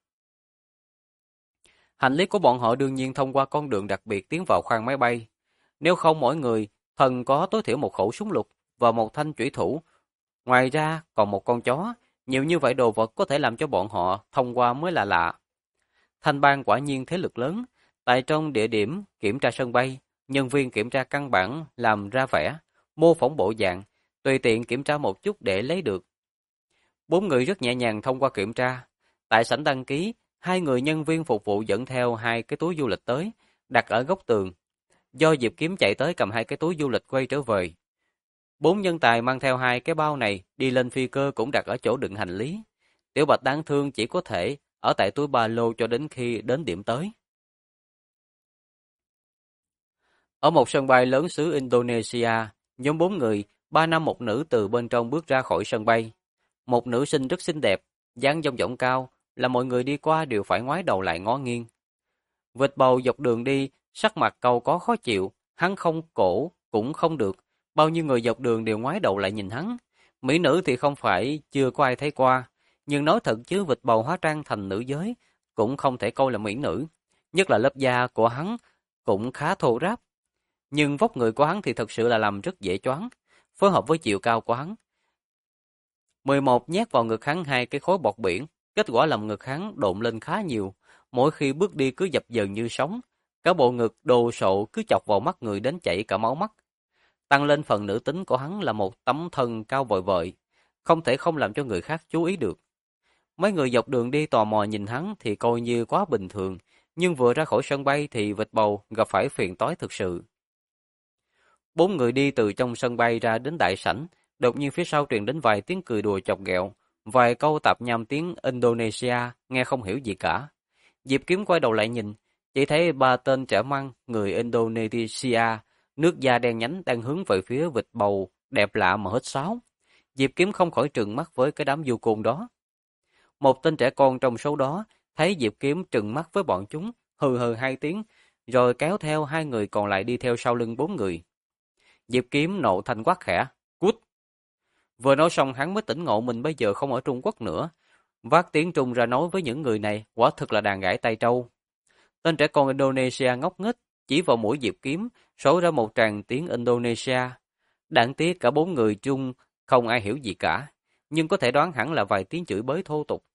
Hành lý của bọn họ đương nhiên thông qua con đường đặc biệt tiến vào khoang máy bay. Nếu không mỗi người thần có tối thiểu một khẩu súng lục và một thanh chủy thủ. Ngoài ra còn một con chó, nhiều như vậy đồ vật có thể làm cho bọn họ thông qua mới là lạ. Thanh Bang quả nhiên thế lực lớn, tại trong địa điểm kiểm tra sân bay, nhân viên kiểm tra căn bản làm ra vẻ, mô phỏng bộ dạng, tùy tiện kiểm tra một chút để lấy được. 4 người rất nhẹ nhàng thông qua kiểm tra. Tại sảnh đăng ký, 2 người nhân viên phục vụ dẫn theo 2 cái túi du lịch tới, đặt ở góc tường. Do Diệp Kiếm chạy tới cầm 2 cái túi du lịch quay trở về. 4 nhân tài mang theo 2 cái bao này đi lên phi cơ cũng đặt ở chỗ đựng hành lý. Tiểu Bạch đáng thương chỉ có thể ở tại túi ba lô cho đến khi đến điểm tới. Ở một sân bay lớn xứ Indonesia, nhóm 4 người, 3 nam một nữ từ bên trong bước ra khỏi sân bay. Một nữ sinh rất xinh đẹp, dáng dong dỏng cao, là mọi người đi qua đều phải ngoái đầu lại ngó nghiêng. Vịt bầu dọc đường đi, sắc mặt cau có khó chịu, hắn không cổ cũng không được, bao nhiêu người dọc đường đều ngoái đầu lại nhìn hắn. Mỹ nữ thì không phải chưa có ai thấy qua, nhưng nói thật chứ vịt bầu hóa trang thành nữ giới cũng không thể coi là mỹ nữ, nhất là lớp da của hắn cũng khá thô ráp. Nhưng vóc người của hắn thì thật sự là làm rất dễ choáng, phối hợp với chiều cao của hắn. 11 nhét vào ngực hắn 2 cái khối bọt biển, kết quả làm ngực hắn độn lên khá nhiều, mỗi khi bước đi cứ dập dờn như sóng, cả bộ ngực đồ sộ cứ chọc vào mắt người đến chảy cả máu mắt. Tăng lên phần nữ tính của hắn là một tấm thân cao vời vợi, không thể không làm cho người khác chú ý được. Mấy người dọc đường đi tò mò nhìn hắn thì coi như quá bình thường, nhưng vừa ra khỏi sân bay thì vịt bầu gặp phải phiền toái thực sự. 4 người đi từ trong sân bay ra đến đại sảnh, đột nhiên phía sau truyền đến vài tiếng cười đùa chọc ghẹo, vài câu tạp nham tiếng Indonesia, nghe không hiểu gì cả. Diệp Kiếm quay đầu lại nhìn, chỉ thấy 3 tên trẻ măng người Indonesia, nước da đen nhánh đang hướng về phía vịt bầu đẹp lạ mà hết sáo. Diệp Kiếm không khỏi trừng mắt với cái đám du côn đó. Một tên trẻ con trong số đó thấy Diệp Kiếm trừng mắt với bọn chúng, hừ hừ 2 tiếng, rồi kéo theo 2 người còn lại đi theo sau lưng 4 người. Diệp Kiếm nộ thanh quát khẽ, cút. Vừa nói xong hắn mới tỉnh ngộ mình bây giờ không ở Trung Quốc nữa. Vác tiếng Trung ra nói với những người này, quả thực là đàn gãi tay trâu. Tên trẻ con Indonesia ngốc nghếch, chỉ vào mũi Diệp Kiếm, sổ ra một tràng tiếng Indonesia. Đáng tiếc cả 4 người Trung không ai hiểu gì cả, nhưng có thể đoán hẳn là vài tiếng chửi bới thô tục.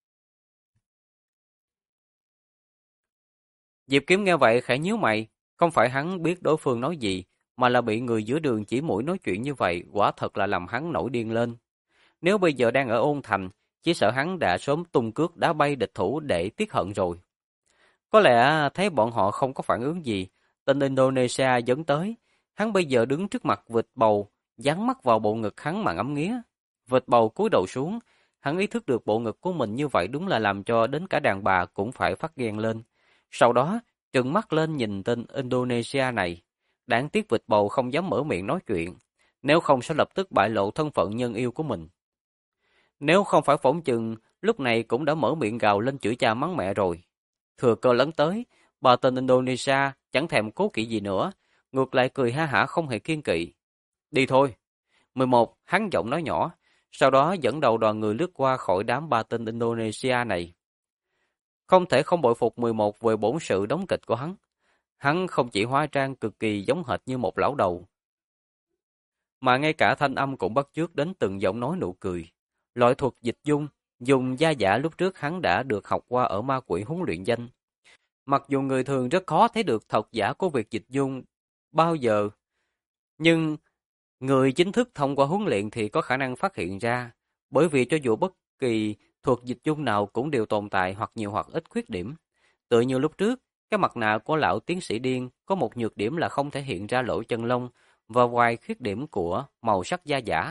Diệp Kiếm nghe vậy khẽ nhíu mày, không phải hắn biết đối phương nói gì, mà là bị người giữa đường chỉ mũi nói chuyện như vậy, quả thật là làm hắn nổi điên lên. Nếu bây giờ đang ở Ôn Thành, chỉ sợ hắn đã sớm tung cước đá bay địch thủ để tiết hận rồi. Có lẽ thấy bọn họ không có phản ứng gì, tên Indonesia dẫn tới, hắn bây giờ đứng trước mặt vịt bầu, dán mắt vào bộ ngực hắn mà ngắm nghía. Vịt bầu cúi đầu xuống, hắn ý thức được bộ ngực của mình như vậy đúng là làm cho đến cả đàn bà cũng phải phát ghen lên. Sau đó, trừng mắt lên nhìn tên Indonesia này. Đáng tiếc vịt bầu không dám mở miệng nói chuyện, nếu không sẽ lập tức bại lộ thân phận nhân yêu của mình. Nếu không phải phỏng chừng, lúc này cũng đã mở miệng gào lên chửi cha mắng mẹ rồi. Thừa cơ lấn tới, bà tên Indonesia chẳng thèm cố kỵ gì nữa, ngược lại cười ha hả không hề kiêng kỵ. Đi thôi. 11, hắn giọng nói nhỏ, sau đó dẫn đầu đoàn người lướt qua khỏi đám ba tên Indonesia này. Không thể không bội phục 11 về bổn sự đóng kịch của hắn. Hắn không chỉ hóa trang cực kỳ giống hệt như một lão đầu, mà ngay cả thanh âm cũng bắt chước đến từng giọng nói nụ cười. Loại thuật dịch dung, dùng gia giả lúc trước hắn đã được học qua ở ma quỷ huấn luyện danh. Mặc dù người thường rất khó thấy được thật giả của việc dịch dung bao giờ, nhưng người chính thức thông qua huấn luyện thì có khả năng phát hiện ra, bởi vì cho dù bất kỳ thuật dịch dung nào cũng đều tồn tại hoặc nhiều hoặc ít khuyết điểm. Tựa như lúc trước, cái mặt nạ của lão tiến sĩ điên có một nhược điểm là không thể hiện ra lỗ chân lông và vài khuyết điểm của màu sắc da giả.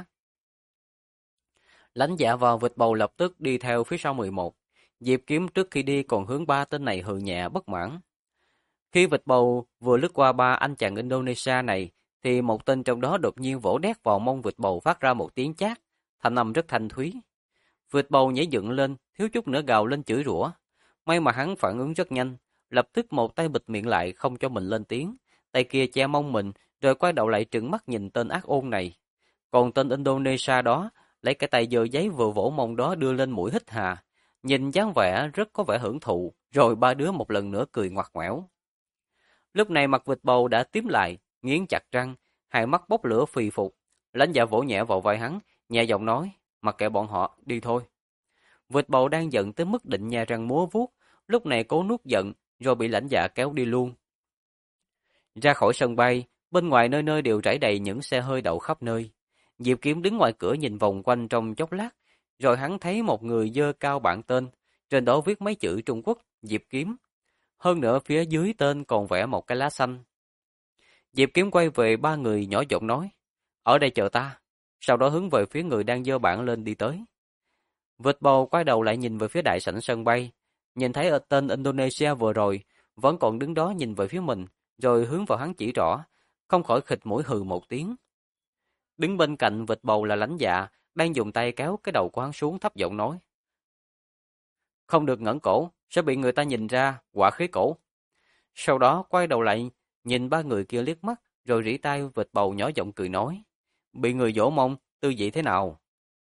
Lãnh Dạ và Vịt Bầu lập tức đi theo phía sau 11. Diệp Kiếm trước khi đi còn hướng ba tên này hừ nhẹ bất mãn. Khi Vịt Bầu vừa lướt qua ba anh chàng Indonesia này, thì một tên trong đó đột nhiên vỗ đét vào mông Vịt Bầu phát ra một tiếng chát, thanh âm rất thanh thúy. Vịt Bầu nhảy dựng lên, thiếu chút nữa gào lên chửi rủa. May mà hắn phản ứng rất nhanh, lập tức một tay bịt miệng lại không cho mình lên tiếng, tay kia che mông mình, rồi quay đầu lại trừng mắt nhìn tên ác ôn này. Còn tên Indonesia đó, lấy cái tay giơ giấy vừa vỗ mông đó đưa lên mũi hít hà, nhìn dáng vẻ rất có vẻ hưởng thụ, rồi ba đứa một lần nữa cười ngoặt ngoẻo. Lúc này mặt Vịt Bầu đã tím lại, nghiến chặt răng, hai mắt bốc lửa phì phục. Lãnh Dạ vỗ nhẹ vào vai hắn, nhẹ giọng nói, mặc kệ bọn họ, đi thôi. Vịt Bầu đang giận tới mức định nhe răng múa vuốt, lúc này cố nuốt giận, rồi bị Lãnh Dạ kéo đi luôn. Ra khỏi sân bay, bên ngoài nơi nơi đều rải đầy những xe hơi đậu khắp nơi. Diệp Kiếm đứng ngoài cửa nhìn vòng quanh trong chốc lát, rồi hắn thấy một người giơ cao bảng tên, trên đó viết mấy chữ Trung Quốc, Diệp Kiếm. Hơn nữa phía dưới tên còn vẽ một cái lá xanh. Diệp Kiếm quay về ba người nhỏ giọng nói, ở đây chờ ta. Sau đó hướng về phía người đang giơ bảng lên đi tới. Vịt Bầu quay đầu lại nhìn về phía đại sảnh sân bay, nhìn thấy ở tên Indonesia vừa rồi vẫn còn đứng đó nhìn về phía mình, rồi hướng vào hắn chỉ rõ, không khỏi khịt mũi hừ một tiếng. Đứng bên cạnh Vịt Bầu là Lãnh Dạ, đang dùng tay kéo cái đầu của hắn xuống thấp giọng nói, không được ngẩng cổ, sẽ bị người ta nhìn ra quả khí cổ. Sau đó quay đầu lại nhìn ba người kia liếc mắt, rồi rỉ tai Vịt Bầu nhỏ giọng cười nói, bị người dỗ mông, tư vị thế nào?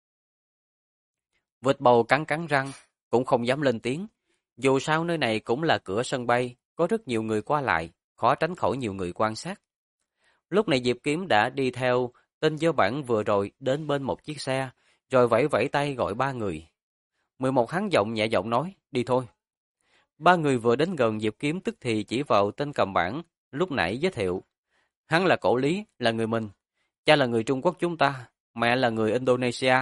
Vịt Bầu cắn cắn răng, cũng không dám lên tiếng. Dù sao nơi này cũng là cửa sân bay, có rất nhiều người qua lại, khó tránh khỏi nhiều người quan sát. Lúc này Diệp Kiếm đã đi theo tên dơ bản vừa rồi đến bên một chiếc xe, rồi vẫy vẫy tay gọi ba người. 11 hắn giọng nhẹ giọng nói, đi thôi. Ba người vừa đến gần Diệp Kiếm tức thì chỉ vào tên cầm bảng, lúc nãy giới thiệu. Hắn là Cổ Lý, là người mình. Cha là người Trung Quốc chúng ta, mẹ là người Indonesia.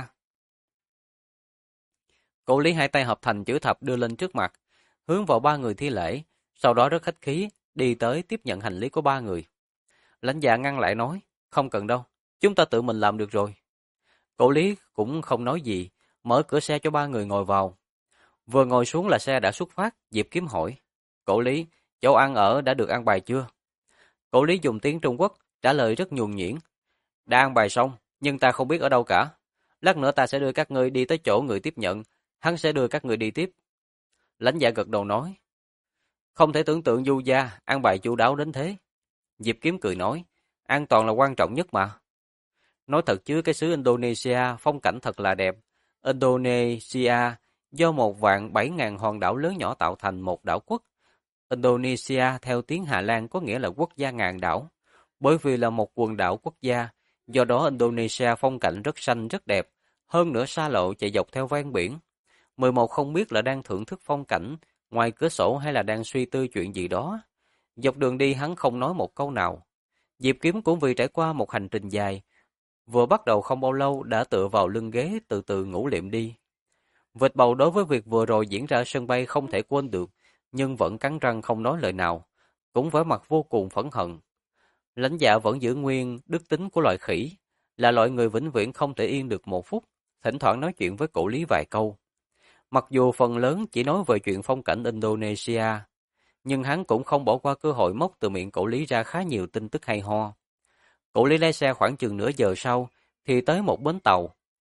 Cổ Lý hai tay hợp thành chữ thập đưa lên trước mặt, hướng vào ba người thi lễ, sau đó rất khách khí, đi tới tiếp nhận hành lý của ba người. Lãnh Dạ ngăn lại nói, không cần đâu, chúng ta tự mình làm được rồi. Cổ Lý cũng không nói gì, mở cửa xe cho ba người ngồi vào. Vừa ngồi xuống là xe đã xuất phát, Diệp Kiếm hỏi, Cổ Lý, chỗ ăn ở đã được ăn bài chưa? Cổ Lý dùng tiếng Trung Quốc, trả lời rất nhuần nhuyễn, đã ăn bài xong, nhưng ta không biết ở đâu cả. Lát nữa ta sẽ đưa các ngươi đi tới chỗ người tiếp nhận, hắn sẽ đưa các người đi tiếp. Lãnh Dạ gật đầu nói, không thể tưởng tượng Du gia ăn bài chu đáo đến thế. Diệp Kiếm cười nói, an toàn là quan trọng nhất mà. Nói thật chứ cái xứ Indonesia phong cảnh thật là đẹp. Indonesia do 1.007.000 hòn đảo lớn nhỏ tạo thành một đảo quốc. Indonesia theo tiếng Hà Lan có nghĩa là quốc gia ngàn đảo. Bởi vì là một quần đảo quốc gia, do đó Indonesia phong cảnh rất xanh rất đẹp, hơn nữa xa lộ chạy dọc theo ven biển. 11 không biết là đang thưởng thức phong cảnh ngoài cửa sổ hay là đang suy tư chuyện gì đó. Dọc đường đi hắn không nói một câu nào. Diệp Kiếm cũng vì trải qua một hành trình dài, vừa bắt đầu không bao lâu đã tựa vào lưng ghế từ từ ngủ liệm đi. Vịt Bầu đối với việc vừa rồi diễn ra ở sân bay không thể quên được, nhưng vẫn cắn răng không nói lời nào, cũng vẻ mặt vô cùng phẫn hận. Lãnh Dạ vẫn giữ nguyên đức tính của loài khỉ, là loại người vĩnh viễn không thể yên được một phút, thỉnh thoảng nói chuyện với Cổ Lý vài câu. Mặc dù phần lớn chỉ nói về chuyện phong cảnh Indonesia, nhưng hắn cũng không bỏ qua cơ hội móc từ miệng Cổ Lý ra khá nhiều tin tức hay ho. Cổ Lý lái xe khoảng chừng nửa giờ sau, thì tới một bến tàu.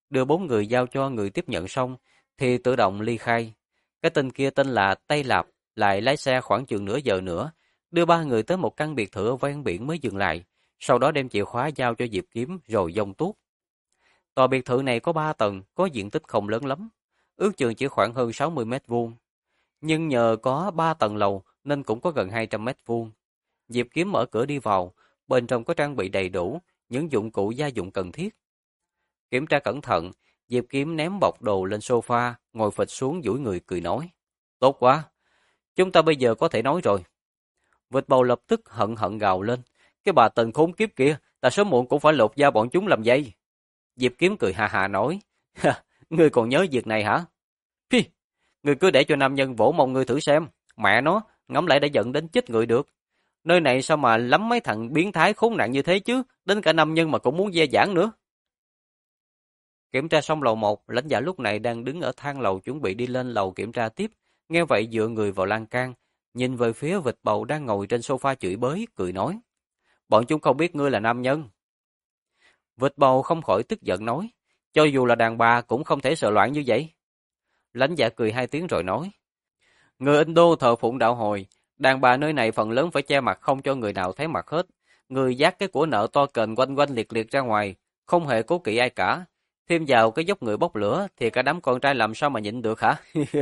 đưa 4 người giao cho người tiếp nhận xong, thì tự động ly khai. Cái tên kia tên là Tây Lạp, lại lái xe khoảng chừng nửa giờ nữa, đưa 3 người tới một căn biệt thự ở ven biển mới dừng lại, sau đó đem chìa khóa giao cho Diệp Kiếm rồi dông tuốt. Tòa biệt thự này có 3 tầng, có diện tích không lớn lắm, ước chừng chỉ khoảng hơn 60 mét vuông. Nhưng nhờ có 3 tầng lầu nên cũng có gần 200 mét vuông. Diệp Kiếm mở cửa đi vào, bên trong có trang bị đầy đủ những dụng cụ gia dụng cần thiết. Kiểm tra cẩn thận, Diệp Kiếm ném bọc đồ lên sofa, ngồi phịch xuống duỗi người cười nói. Tốt quá, chúng ta bây giờ có thể nói rồi. Vịt bầu lập tức hận hận gào lên. Cái bà Tần khốn kiếp kia, ta sớm muộn cũng phải lột da bọn chúng làm dây. Diệp Kiếm cười hà hà nói. Ngươi còn nhớ việc này hả? Phi, ngươi cứ để cho nam nhân vỗ mông ngươi thử xem. Mẹ nó, ngẫm lại đã giận đến chết người được. Nơi này sao mà lắm mấy thằng biến thái khốn nạn như thế chứ, đến cả nam nhân mà cũng muốn dè dãn nữa. Kiểm tra xong lầu 1, lãnh giả lúc này đang đứng ở thang lầu chuẩn bị đi lên lầu kiểm tra tiếp, nghe vậy dựa người vào lan can, nhìn về phía vịt bầu đang ngồi trên sofa chửi bới, cười nói: "Bọn chúng không biết ngươi là nam nhân." Vịt bầu không khỏi tức giận nói: "Cho dù là đàn bà cũng không thể sợ loạn như vậy." Lãnh giả cười 2 tiếng rồi nói: "Người Indo thờ phụng đạo hồi, đàn bà nơi này phần lớn phải che mặt không cho người nào thấy mặt hết. Người dắt cái của nợ to kềnh quanh quanh liệt liệt ra ngoài, không hề cố kỵ ai cả. Thêm vào cái dốc người bốc lửa thì cả đám con trai làm sao mà nhịn được hả?"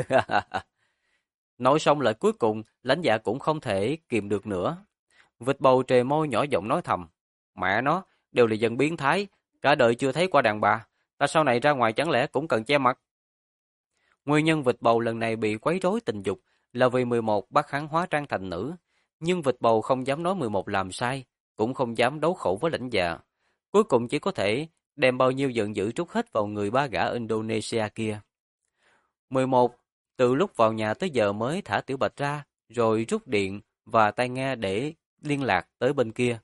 Nói xong lời cuối cùng, lãnh dạ cũng không thể kìm được nữa. Vịt bầu trề môi nhỏ giọng nói thầm: "Mẹ nó, đều là dân biến thái, cả đời chưa thấy qua đàn bà, ta sau này ra ngoài chẳng lẽ cũng cần che mặt?" Nguyên nhân vịt bầu lần này bị quấy rối tình dục là vì 11 bắt hắn hóa trang thành nữ, nhưng vịt bầu không dám nói 11 làm sai, cũng không dám đấu khẩu với lãnh dạ. Cuối cùng chỉ có thể đem bao nhiêu giận dữ trút hết vào người ba gã Indonesia kia. 11. Từ lúc vào nhà tới giờ mới thả Tiểu Bạch ra, rồi rút điện và tai nghe để liên lạc tới bên kia.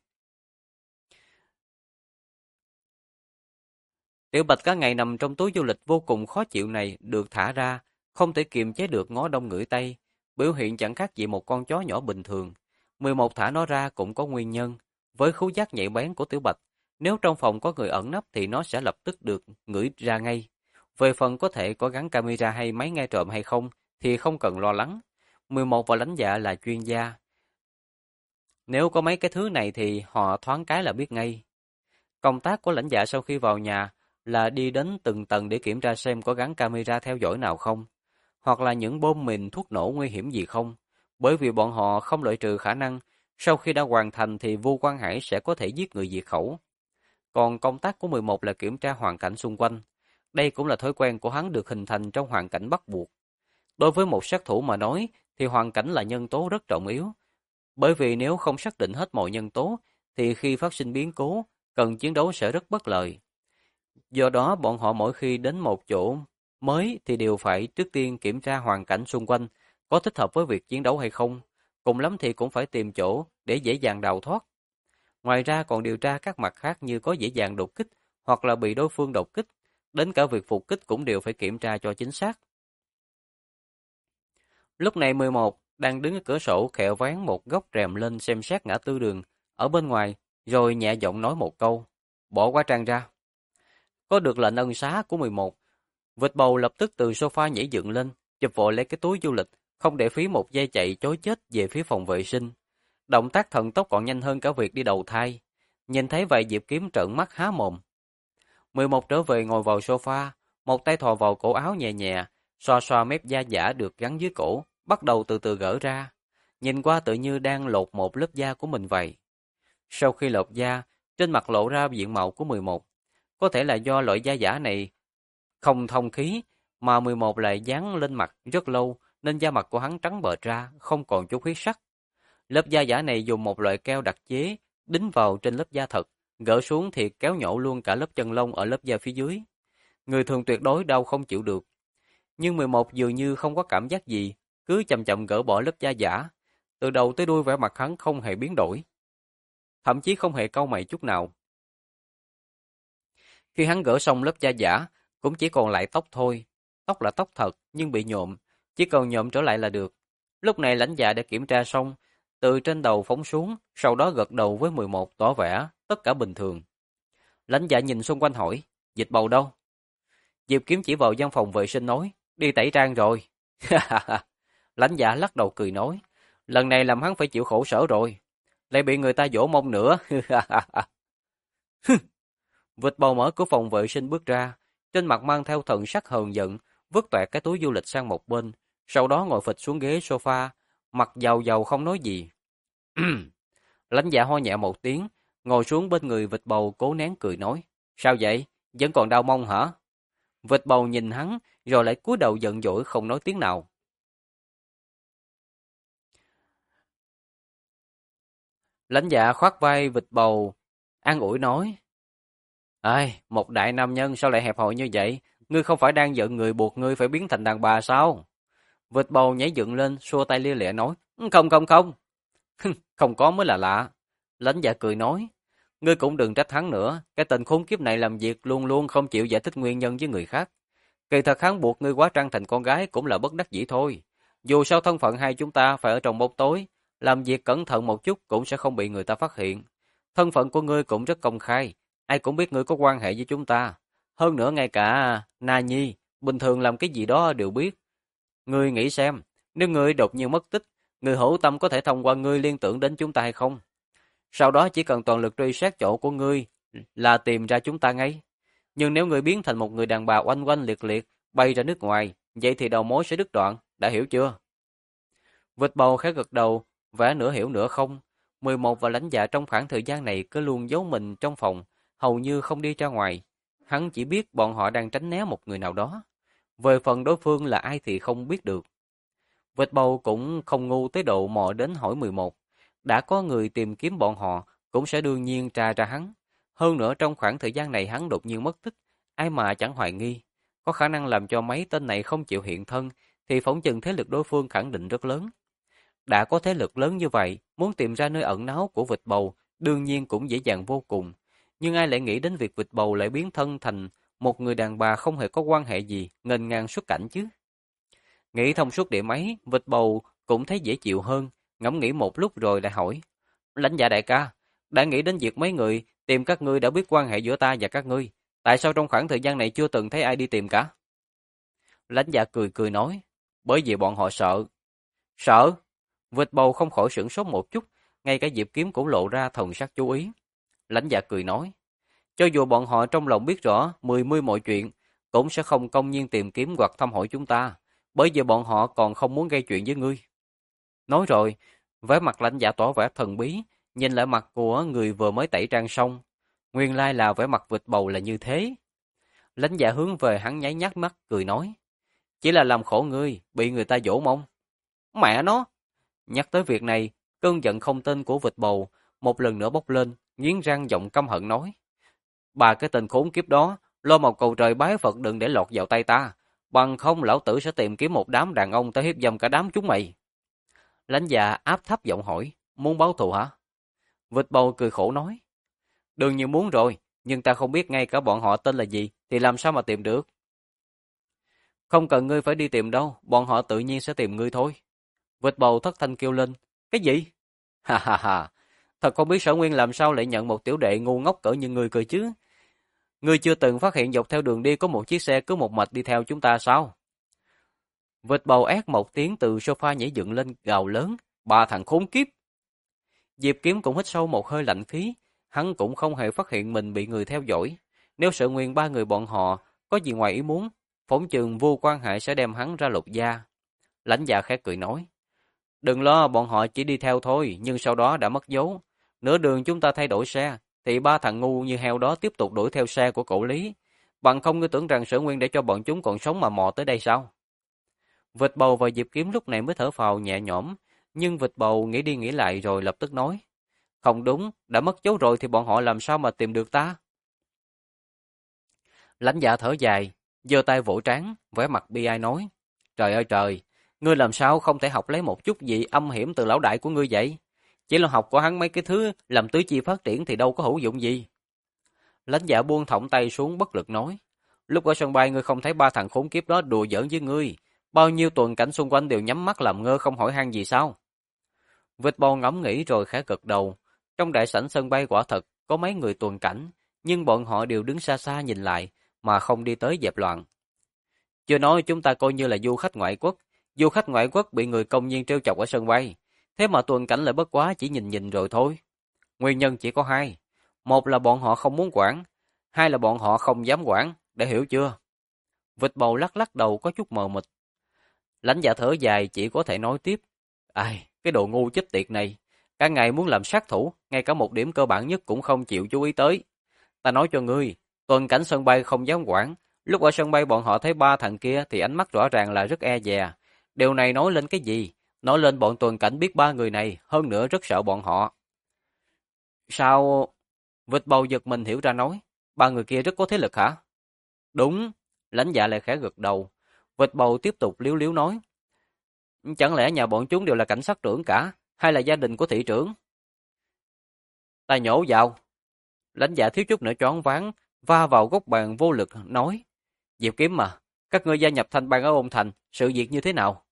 Tiểu Bạch cả ngày nằm trong túi du lịch vô cùng khó chịu này được thả ra, không thể kiềm chế được ngó đông ngửi tây, biểu hiện chẳng khác gì một con chó nhỏ bình thường. 11 thả nó ra cũng có nguyên nhân, với khứu giác nhạy bén của Tiểu Bạch, nếu trong phòng có người ẩn nấp thì nó sẽ lập tức được ngửi ra ngay. Về phần có thể có gắn camera hay máy nghe trộm hay không thì không cần lo lắng. 11 và lãnh dạ là chuyên gia. Nếu có mấy cái thứ này thì họ thoáng cái là biết ngay. Công tác của lãnh dạ sau khi vào nhà là đi đến từng tầng để kiểm tra xem có gắn camera theo dõi nào không, hoặc là những bom mìn thuốc nổ nguy hiểm gì không, bởi vì bọn họ không loại trừ khả năng sau khi đã hoàn thành thì Vu Quang Hải sẽ có thể giết người diệt khẩu. Còn công tác của 11 là kiểm tra hoàn cảnh xung quanh. Đây cũng là thói quen của hắn được hình thành trong hoàn cảnh bắt buộc. Đối với một sát thủ mà nói thì hoàn cảnh là nhân tố rất trọng yếu, bởi vì nếu không xác định hết mọi nhân tố thì khi phát sinh biến cố, cần chiến đấu sẽ rất bất lợi. Do đó bọn họ mỗi khi đến một chỗ mới thì đều phải trước tiên kiểm tra hoàn cảnh xung quanh có thích hợp với việc chiến đấu hay không, cùng lắm thì cũng phải tìm chỗ để dễ dàng đào thoát. Ngoài ra còn điều tra các mặt khác như có dễ dàng đột kích hoặc là bị đối phương đột kích, đến cả việc phục kích cũng đều phải kiểm tra cho chính xác. Lúc này 11 đang đứng ở cửa sổ khẽ vén một góc rèm lên xem xét ngã tư đường ở bên ngoài, rồi nhẹ giọng nói một câu: "Bỏ quá trang ra." Có được lệnh ân xá của 11, vịt bầu lập tức từ sofa nhảy dựng lên, chụp vội lấy cái túi du lịch, không để phí một giây chạy chối chết về phía phòng vệ sinh. Động tác thần tốc còn nhanh hơn cả việc đi đầu thai. Nhìn thấy vậy Diệp Kiếm trợn mắt há mồm. 11 trở về ngồi vào sofa, một tay thò vào cổ áo nhẹ nhẹ, xoa xoa mép da giả được gắn dưới cổ, bắt đầu từ từ gỡ ra. Nhìn qua tự như đang lột một lớp da của mình vậy. Sau khi lột da, trên mặt lộ ra diện mạo của 11. Có thể là do loại da giả này không thông khí, mà 11 lại dán lên mặt rất lâu, nên da mặt của hắn trắng bệch ra, không còn chút huyết sắc. Lớp da giả này dùng một loại keo đặc chế, đính vào trên lớp da thật, gỡ xuống thì kéo nhổ luôn cả lớp chân lông ở lớp da phía dưới. Người thường tuyệt đối đau không chịu được. Nhưng 11 dường như không có cảm giác gì, cứ chậm chậm gỡ bỏ lớp da giả. Từ đầu tới đuôi vẻ mặt hắn không hề biến đổi, thậm chí không hề cau mày chút nào. Khi hắn gỡ xong lớp da giả, cũng chỉ còn lại tóc thôi. Tóc là tóc thật, nhưng bị nhuộm, chỉ cần nhuộm trở lại là được. Lúc này lãnh dạ đã kiểm tra xong, từ trên đầu phóng xuống, sau đó gật đầu với 11 tỏ vẻ tất cả bình thường. Lãnh dạ nhìn xung quanh hỏi: "Dịch bầu đâu?" Diệp Kiếm chỉ vào văn phòng vệ sinh nói, đi tẩy trang rồi. Lãnh Dạ lắc đầu cười nói, lần này làm hắn phải chịu khổ sở rồi, lại bị người ta dỗ mông nữa. Vịt bầu mở cửa phòng vệ sinh bước ra, trên mặt mang theo thần sắc hờn giận, vứt toẹt cái túi du lịch sang một bên, sau đó ngồi phịch xuống ghế sofa, mặt dầu dầu không nói gì. Lãnh Dạ ho nhẹ một tiếng, ngồi xuống bên người vịt bầu cố nén cười nói, sao vậy, vẫn còn đau mông hả? Vịt bầu nhìn hắn, rồi lại cúi đầu giận dỗi không nói tiếng nào. Lãnh Dạ khoác vai vịt bầu, an ủi nói, ai, một đại nam nhân sao lại hẹp hòi như vậy? Ngươi không phải đang giận người buộc ngươi phải biến thành đàn bà sao? Vịt bầu nhảy dựng lên, xua tay lia lịa nói, không không không. Không có mới là lạ. Lãnh Dạ cười nói, ngươi cũng đừng trách hắn nữa, cái tên khốn kiếp này làm việc luôn luôn không chịu giải thích nguyên nhân với người khác. Kỳ thật hắn buộc ngươi quá trang thành con gái cũng là bất đắc dĩ thôi. Dù sao thân phận hai chúng ta phải ở trong bóng tối, làm việc cẩn thận một chút cũng sẽ không bị người ta phát hiện. Thân phận của ngươi cũng rất công khai, ai cũng biết ngươi có quan hệ với chúng ta. Hơn nữa ngay cả Na Nhi, bình thường làm cái gì đó đều biết. Ngươi nghĩ xem, nếu ngươi đột nhiên mất tích, người hữu tâm có thể thông qua ngươi liên tưởng đến chúng ta hay không? Sau đó chỉ cần toàn lực truy sát chỗ của ngươi là tìm ra chúng ta ngay. Nhưng nếu ngươi biến thành một người đàn bà oanh oanh liệt liệt, bay ra nước ngoài, vậy thì đầu mối sẽ đứt đoạn, đã hiểu chưa? Vịt bầu khẽ gật đầu, vẻ nửa hiểu nửa không. 11 và Lãnh Dạ trong khoảng thời gian này cứ luôn giấu mình trong phòng, hầu như không đi ra ngoài. Hắn chỉ biết bọn họ đang tránh né một người nào đó. Về phần đối phương là ai thì không biết được. Vịt bầu cũng không ngu tới độ mò đến hỏi 11. Đã có người tìm kiếm bọn họ, cũng sẽ đương nhiên tra ra hắn. Hơn nữa trong khoảng thời gian này hắn đột nhiên mất tích, ai mà chẳng hoài nghi. Có khả năng làm cho mấy tên này không chịu hiện thân, thì phỏng chừng thế lực đối phương khẳng định rất lớn. Đã có thế lực lớn như vậy, muốn tìm ra nơi ẩn náu của vịt bầu, đương nhiên cũng dễ dàng vô cùng. Nhưng ai lại nghĩ đến việc vịt bầu lại biến thân thành một người đàn bà không hề có quan hệ gì, nghênh ngang xuất cảnh chứ? Nghĩ thông suốt điểm ấy, vịt bầu cũng thấy dễ chịu hơn, ngẫm nghĩ một lúc rồi lại hỏi. Lãnh Dạ đại ca, đã nghĩ đến việc mấy người tìm các ngươi đã biết quan hệ giữa ta và các ngươi. Tại sao trong khoảng thời gian này chưa từng thấy ai đi tìm cả? Lãnh Dạ cười cười nói, bởi vì bọn họ sợ. Sợ? Vịt bầu không khỏi sửng sốt một chút, ngay cả Diệp Kiếm cũng lộ ra thần sắc chú ý. Lãnh Dạ cười nói, cho dù bọn họ trong lòng biết rõ mười mươi mọi chuyện, cũng sẽ không công nhiên tìm kiếm hoặc thăm hỏi chúng ta, bởi vì bọn họ còn không muốn gây chuyện với ngươi. Nói rồi, vẻ mặt Lãnh Dạ tỏ vẻ thần bí, nhìn lại mặt của người vừa mới tẩy trang xong. Nguyên lai là vẻ mặt vịt bầu là như thế. Lãnh Dạ hướng về hắn nháy nhác mắt, cười nói, chỉ là làm khổ ngươi, bị người ta dỗ mông. Mẹ nó! Nhắc tới việc này, cơn giận không tên của vịt bầu một lần nữa bốc lên, nghiến răng giọng căm hận nói, bà cái tên khốn kiếp đó, lo một cầu trời bái Phật đừng để lọt vào tay ta, bằng không lão tử sẽ tìm kiếm một đám đàn ông tới hiếp dâm cả đám chúng mày. Lãnh Dạ áp thấp giọng hỏi, muốn báo thù hả? Vịt bầu cười khổ nói, đương nhiên muốn rồi, nhưng ta không biết ngay cả bọn họ tên là gì, thì làm sao mà tìm được? Không cần ngươi phải đi tìm đâu, bọn họ tự nhiên sẽ tìm ngươi thôi. Vịt bầu thất thanh kêu lên, cái gì? Ha ha ha, thật không biết Sở Nguyên làm sao lại nhận một tiểu đệ ngu ngốc cỡ như ngươi cơ chứ? Ngươi chưa từng phát hiện dọc theo đường đi có một chiếc xe cứ một mạch đi theo chúng ta sao? Vịt bầu ét một tiếng từ sofa nhảy dựng lên gào lớn, ba thằng khốn kiếp. Diệp Kiếm cũng hít sâu một hơi lạnh khí, hắn cũng không hề phát hiện mình bị người theo dõi. Nếu Sở Nguyên ba người bọn họ có gì ngoài ý muốn, phỏng chừng Vô Quan Hệ sẽ đem hắn ra lột da. Lãnh Dạ khẽ cười nói, đừng lo, bọn họ chỉ đi theo thôi, nhưng sau đó đã mất dấu. Nửa đường chúng ta thay đổi xe, thì ba thằng ngu như heo đó tiếp tục đuổi theo xe của cậu Lý. Bằng không ngươi tưởng rằng Sở Nguyên để cho bọn chúng còn sống mà mò tới đây sao? Vịt bầu và Diệp Kiếm lúc này mới thở phào nhẹ nhõm, nhưng vịt bầu nghĩ đi nghĩ lại rồi lập tức nói, không đúng, đã mất dấu rồi thì bọn họ làm sao mà tìm được ta? Lãnh Dạ thở dài, giơ tay vỗ trán, vẻ mặt bi ai nói, trời ơi trời, ngươi làm sao không thể học lấy một chút gì âm hiểm từ lão đại của ngươi vậy? Chỉ là học của hắn mấy cái thứ làm tứ chi phát triển thì đâu có hữu dụng gì. Lãnh Dạ buông thõng tay xuống bất lực nói, lúc ở sân bay ngươi không thấy ba thằng khốn kiếp đó đùa giỡn với ngươi, bao nhiêu tuần cảnh xung quanh đều nhắm mắt làm ngơ không hỏi han gì sao? Vịt bầu ngẫm nghĩ rồi khẽ gật đầu, trong đại sảnh sân bay quả thật có mấy người tuần cảnh, nhưng bọn họ đều đứng xa xa nhìn lại mà không đi tới dẹp loạn. Chưa nói chúng ta coi như là du khách ngoại quốc bị người công nhiên trêu chọc ở sân bay, thế mà Tuần Cảnh lại bất quá chỉ nhìn nhìn rồi thôi. Nguyên nhân chỉ có hai, một là bọn họ không muốn quản, hai là bọn họ không dám quản, đã hiểu chưa? Vịt bầu lắc lắc đầu có chút mờ mịt. Lãnh Dạ thở dài chỉ có thể nói tiếp. Ai, cái đồ ngu chết tiệt này, cả ngày muốn làm sát thủ, ngay cả một điểm cơ bản nhất cũng không chịu chú ý tới. Ta nói cho ngươi, Tuần Cảnh sân bay không dám quản, lúc ở sân bay bọn họ thấy ba thằng kia thì ánh mắt rõ ràng là rất e dè. Điều này nói lên cái gì? Nói lên bọn Tuần Cảnh biết ba người này, hơn nữa rất sợ bọn họ. Sao? Vịt bầu giật mình hiểu ra nói, ba người kia rất có thế lực hả? Đúng, Lãnh Dạ lại khẽ gật đầu. Vịt bầu tiếp tục liếu liếu nói, chẳng lẽ nhà bọn chúng đều là cảnh sát trưởng cả, hay là gia đình của thị trưởng? Ta nhổ vào. Lãnh Dạ thiếu chút nữa choáng váng, va vào góc bàn vô lực nói, Diệp Kiếm mà, các ngươi gia nhập thành bang ở Ôn Thành, sự việc như thế nào?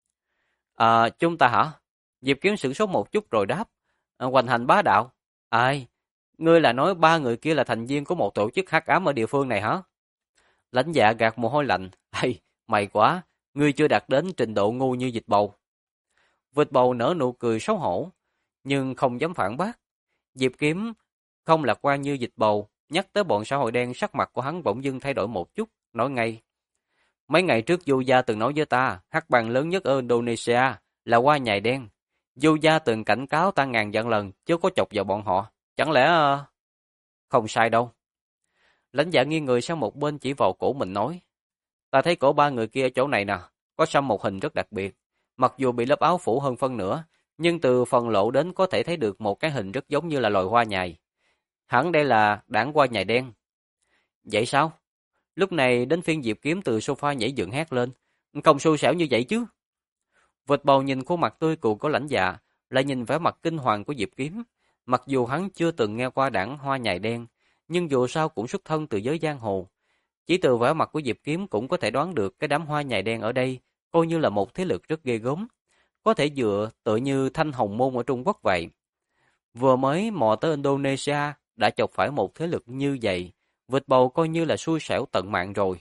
À, chúng ta hả? Diệp Kiếm sửng sốt một chút rồi đáp, hoành hành bá đạo. Ai? Ngươi là nói ba người kia là thành viên của một tổ chức hắc ám ở địa phương này hả? Lãnh Dạ gạt mồ hôi lạnh, hay, mày quá, ngươi chưa đạt đến trình độ ngu như Vịt bầu. Vịt bầu nở nụ cười xấu hổ, nhưng không dám phản bác. Diệp Kiếm không lạc quan như Vịt bầu, nhắc tới bọn xã hội đen, sắc mặt của hắn bỗng dưng thay đổi một chút, nói ngay. Mấy ngày trước Du Gia từng nói với ta, hắc bang lớn nhất ở Indonesia là Hoa Nhài Đen. Du Gia từng cảnh cáo ta ngàn vạn lần, chứ có chọc vào bọn họ. Chẳng lẽ... Không sai đâu. Lãnh Dạ nghiêng người sang một bên chỉ vào cổ mình nói. Ta thấy cổ ba người kia ở chỗ này nè, có xăm một hình rất đặc biệt. Mặc dù bị lớp áo phủ hơn phân nửa, nhưng từ phần lộ đến có thể thấy được một cái hình rất giống như là loài hoa nhài. Hẳn đây là đảng hoa nhài đen. Vậy sao? Lúc này đến phiên Diệp Kiếm từ sofa nhảy dựng hét lên. Không xui xẻo như vậy chứ. Vịt bầu nhìn khuôn mặt tươi cười của Lãnh Dạ, lại nhìn vẻ mặt kinh hoàng của Diệp Kiếm. Mặc dù hắn chưa từng nghe qua đảng hoa nhài đen, nhưng dù sao cũng xuất thân từ giới giang hồ. Chỉ từ vẻ mặt của Diệp Kiếm cũng có thể đoán được cái đám hoa nhài đen ở đây coi như là một thế lực rất ghê gớm, có thể dựa tựa như Thanh Hồng Môn ở Trung Quốc vậy. Vừa mới mò tới Indonesia đã chọc phải một thế lực như vậy, Vịt bầu coi như là xui xẻo tận mạng rồi.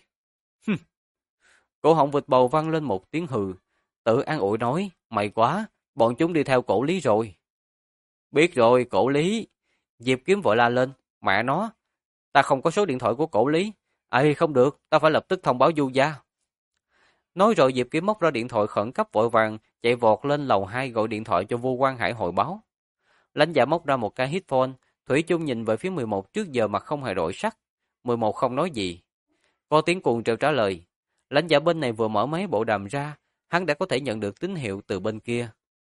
Cổ họng Vịt bầu vang lên một tiếng hừ, tự an ủi nói, mày quá, bọn chúng đi theo cổ Lý rồi. Biết rồi, cổ Lý. Diệp Kiếm vội la lên, mẹ nó, ta không có số điện thoại của cổ Lý. Ê, không được, ta phải lập tức thông báo Du Gia. Nói rồi Diệp Kiếm móc ra điện thoại khẩn cấp vội vàng, chạy vọt lên lầu 2 gọi điện thoại cho Vu Quang Hải hội báo. Lãnh Dạ móc ra một cái headphone, thủy chung nhìn về phía 11 trước giờ mặt không hề đổi sắc. 11 không nói gì. Có tiếng cuồng treo trả lời. Lãnh Dạ bên này vừa mở máy bộ đàm ra, hắn đã có thể nhận được tín hiệu từ bên kia.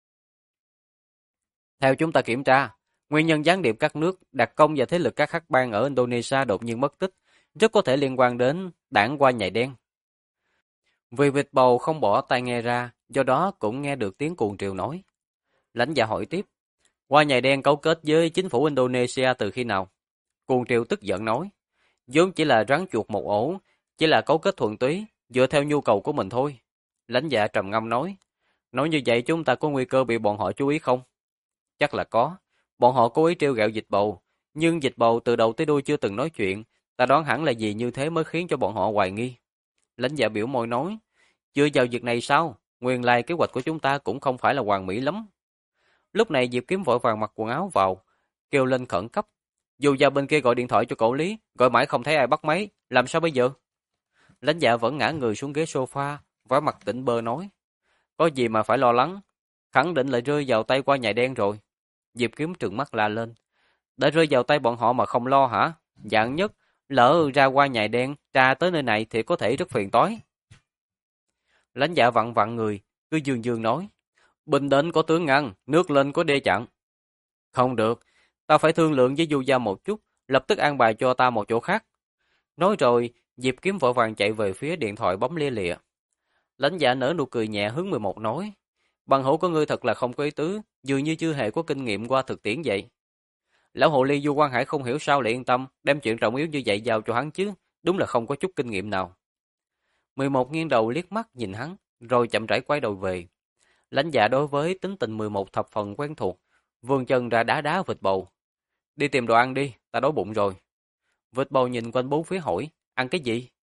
Theo chúng ta kiểm tra, nguyên nhân gián điệp các nước, đặc công và thế lực các hắc bang ở Indonesia đột nhiên mất tích, rất có thể liên quan đến đảng Hoa Nhài Đen. Vì Vịt bầu không bỏ tai nghe ra, do đó cũng nghe được tiếng cuồng triều nói. Lãnh Dạ hỏi tiếp, Hoa Nhài Đen cấu kết với chính phủ Indonesia từ khi nào? Cuồng triều tức giận nói, vốn chỉ là rắn chuột một ổ, chỉ là cấu kết thuần túy, dựa theo nhu cầu của mình thôi. Lãnh Dạ trầm ngâm nói như vậy chúng ta có nguy cơ bị bọn họ chú ý không? Chắc là có, bọn họ cố ý trêu ghẹo Vịt bầu, nhưng Vịt bầu từ đầu tới đuôi chưa từng nói chuyện, ta đoán hẳn là gì như thế mới khiến cho bọn họ hoài nghi. Lãnh Dạ biểu môi nói, chưa vào việc này sao? Nguyên lai kế hoạch của chúng ta cũng không phải là hoàn mỹ lắm. Lúc này Diệp Kiếm vội vàng mặc quần áo vào, kêu lên khẩn cấp. Dù gia bên kia gọi điện thoại cho cổ Lý, gọi mãi không thấy ai bắt máy, làm sao bây giờ? Lãnh Dạ vẫn ngã người xuống ghế sofa, vẻ mặt tỉnh bơ nói. Có gì mà phải lo lắng, khẳng định lại rơi vào tay Hoa Nhài Đen rồi. Diệp Kiếm trừng mắt la lên. Đã rơi vào tay bọn họ mà không lo hả? Dạng nhất, lỡ ra Hoa Nhài Đen, tra tới nơi này thì có thể rất phiền toái. Lãnh Dạ vặn vặn người, cứ dương dương nói. Bình đến có tướng ngăn, nước lên có đê chặn. Không được, ta phải thương lượng với Du Gia một chút, lập tức an bài cho ta một chỗ khác. Nói rồi, Diệp Kiếm vội vàng chạy về phía điện thoại bấm lia lịa. Lãnh Dạ nở nụ cười nhẹ hướng 11 nói. Bằng hữu của ngươi thật là không có ý tứ, dường như chưa hề có kinh nghiệm qua thực tiễn vậy. Lão hồ ly Du Quang Hải không hiểu sao lại yên tâm, đem chuyện trọng yếu như vậy giao cho hắn chứ, đúng là không có chút kinh nghiệm nào. 11 nghiêng đầu liếc mắt nhìn hắn, rồi chậm rãi quay đầu về. Lãnh Dạ đối với tính tình 11 thập phần quen thuộc, vươn chân ra đá Vịt bầu. Đi tìm đồ ăn đi, ta đói bụng rồi. Vịt bầu nhìn quanh bốn phía hỏi, ăn cái gì?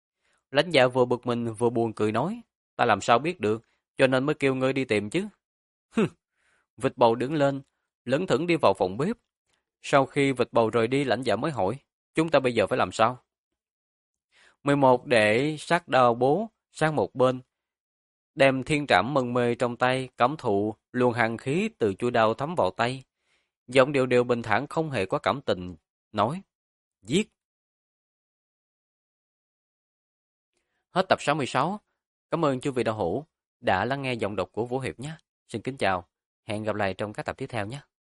Lãnh Dạ vừa bực mình vừa buồn cười nói, ta làm sao biết được, cho nên mới kêu ngươi đi tìm chứ. Vịt bầu đứng lên, lững thững đi vào phòng bếp. Sau khi vịt bầu rời đi, Lãnh Dạ mới hỏi, chúng ta bây giờ phải làm sao? 11 để sát đao bố sang một bên, đem thiên trảm mân mê trong tay, cảm thụ luồng hàn khí từ chuôi đao thấm vào tay. Giọng điệu điệu bình thản không hề có cảm tình, nói, giết. Hết tập 66. Cảm ơn chư vị đạo hữu đã lắng nghe giọng đọc của Vũ Hiệp nhé. Xin kính chào, hẹn gặp lại trong các tập tiếp theo nhé.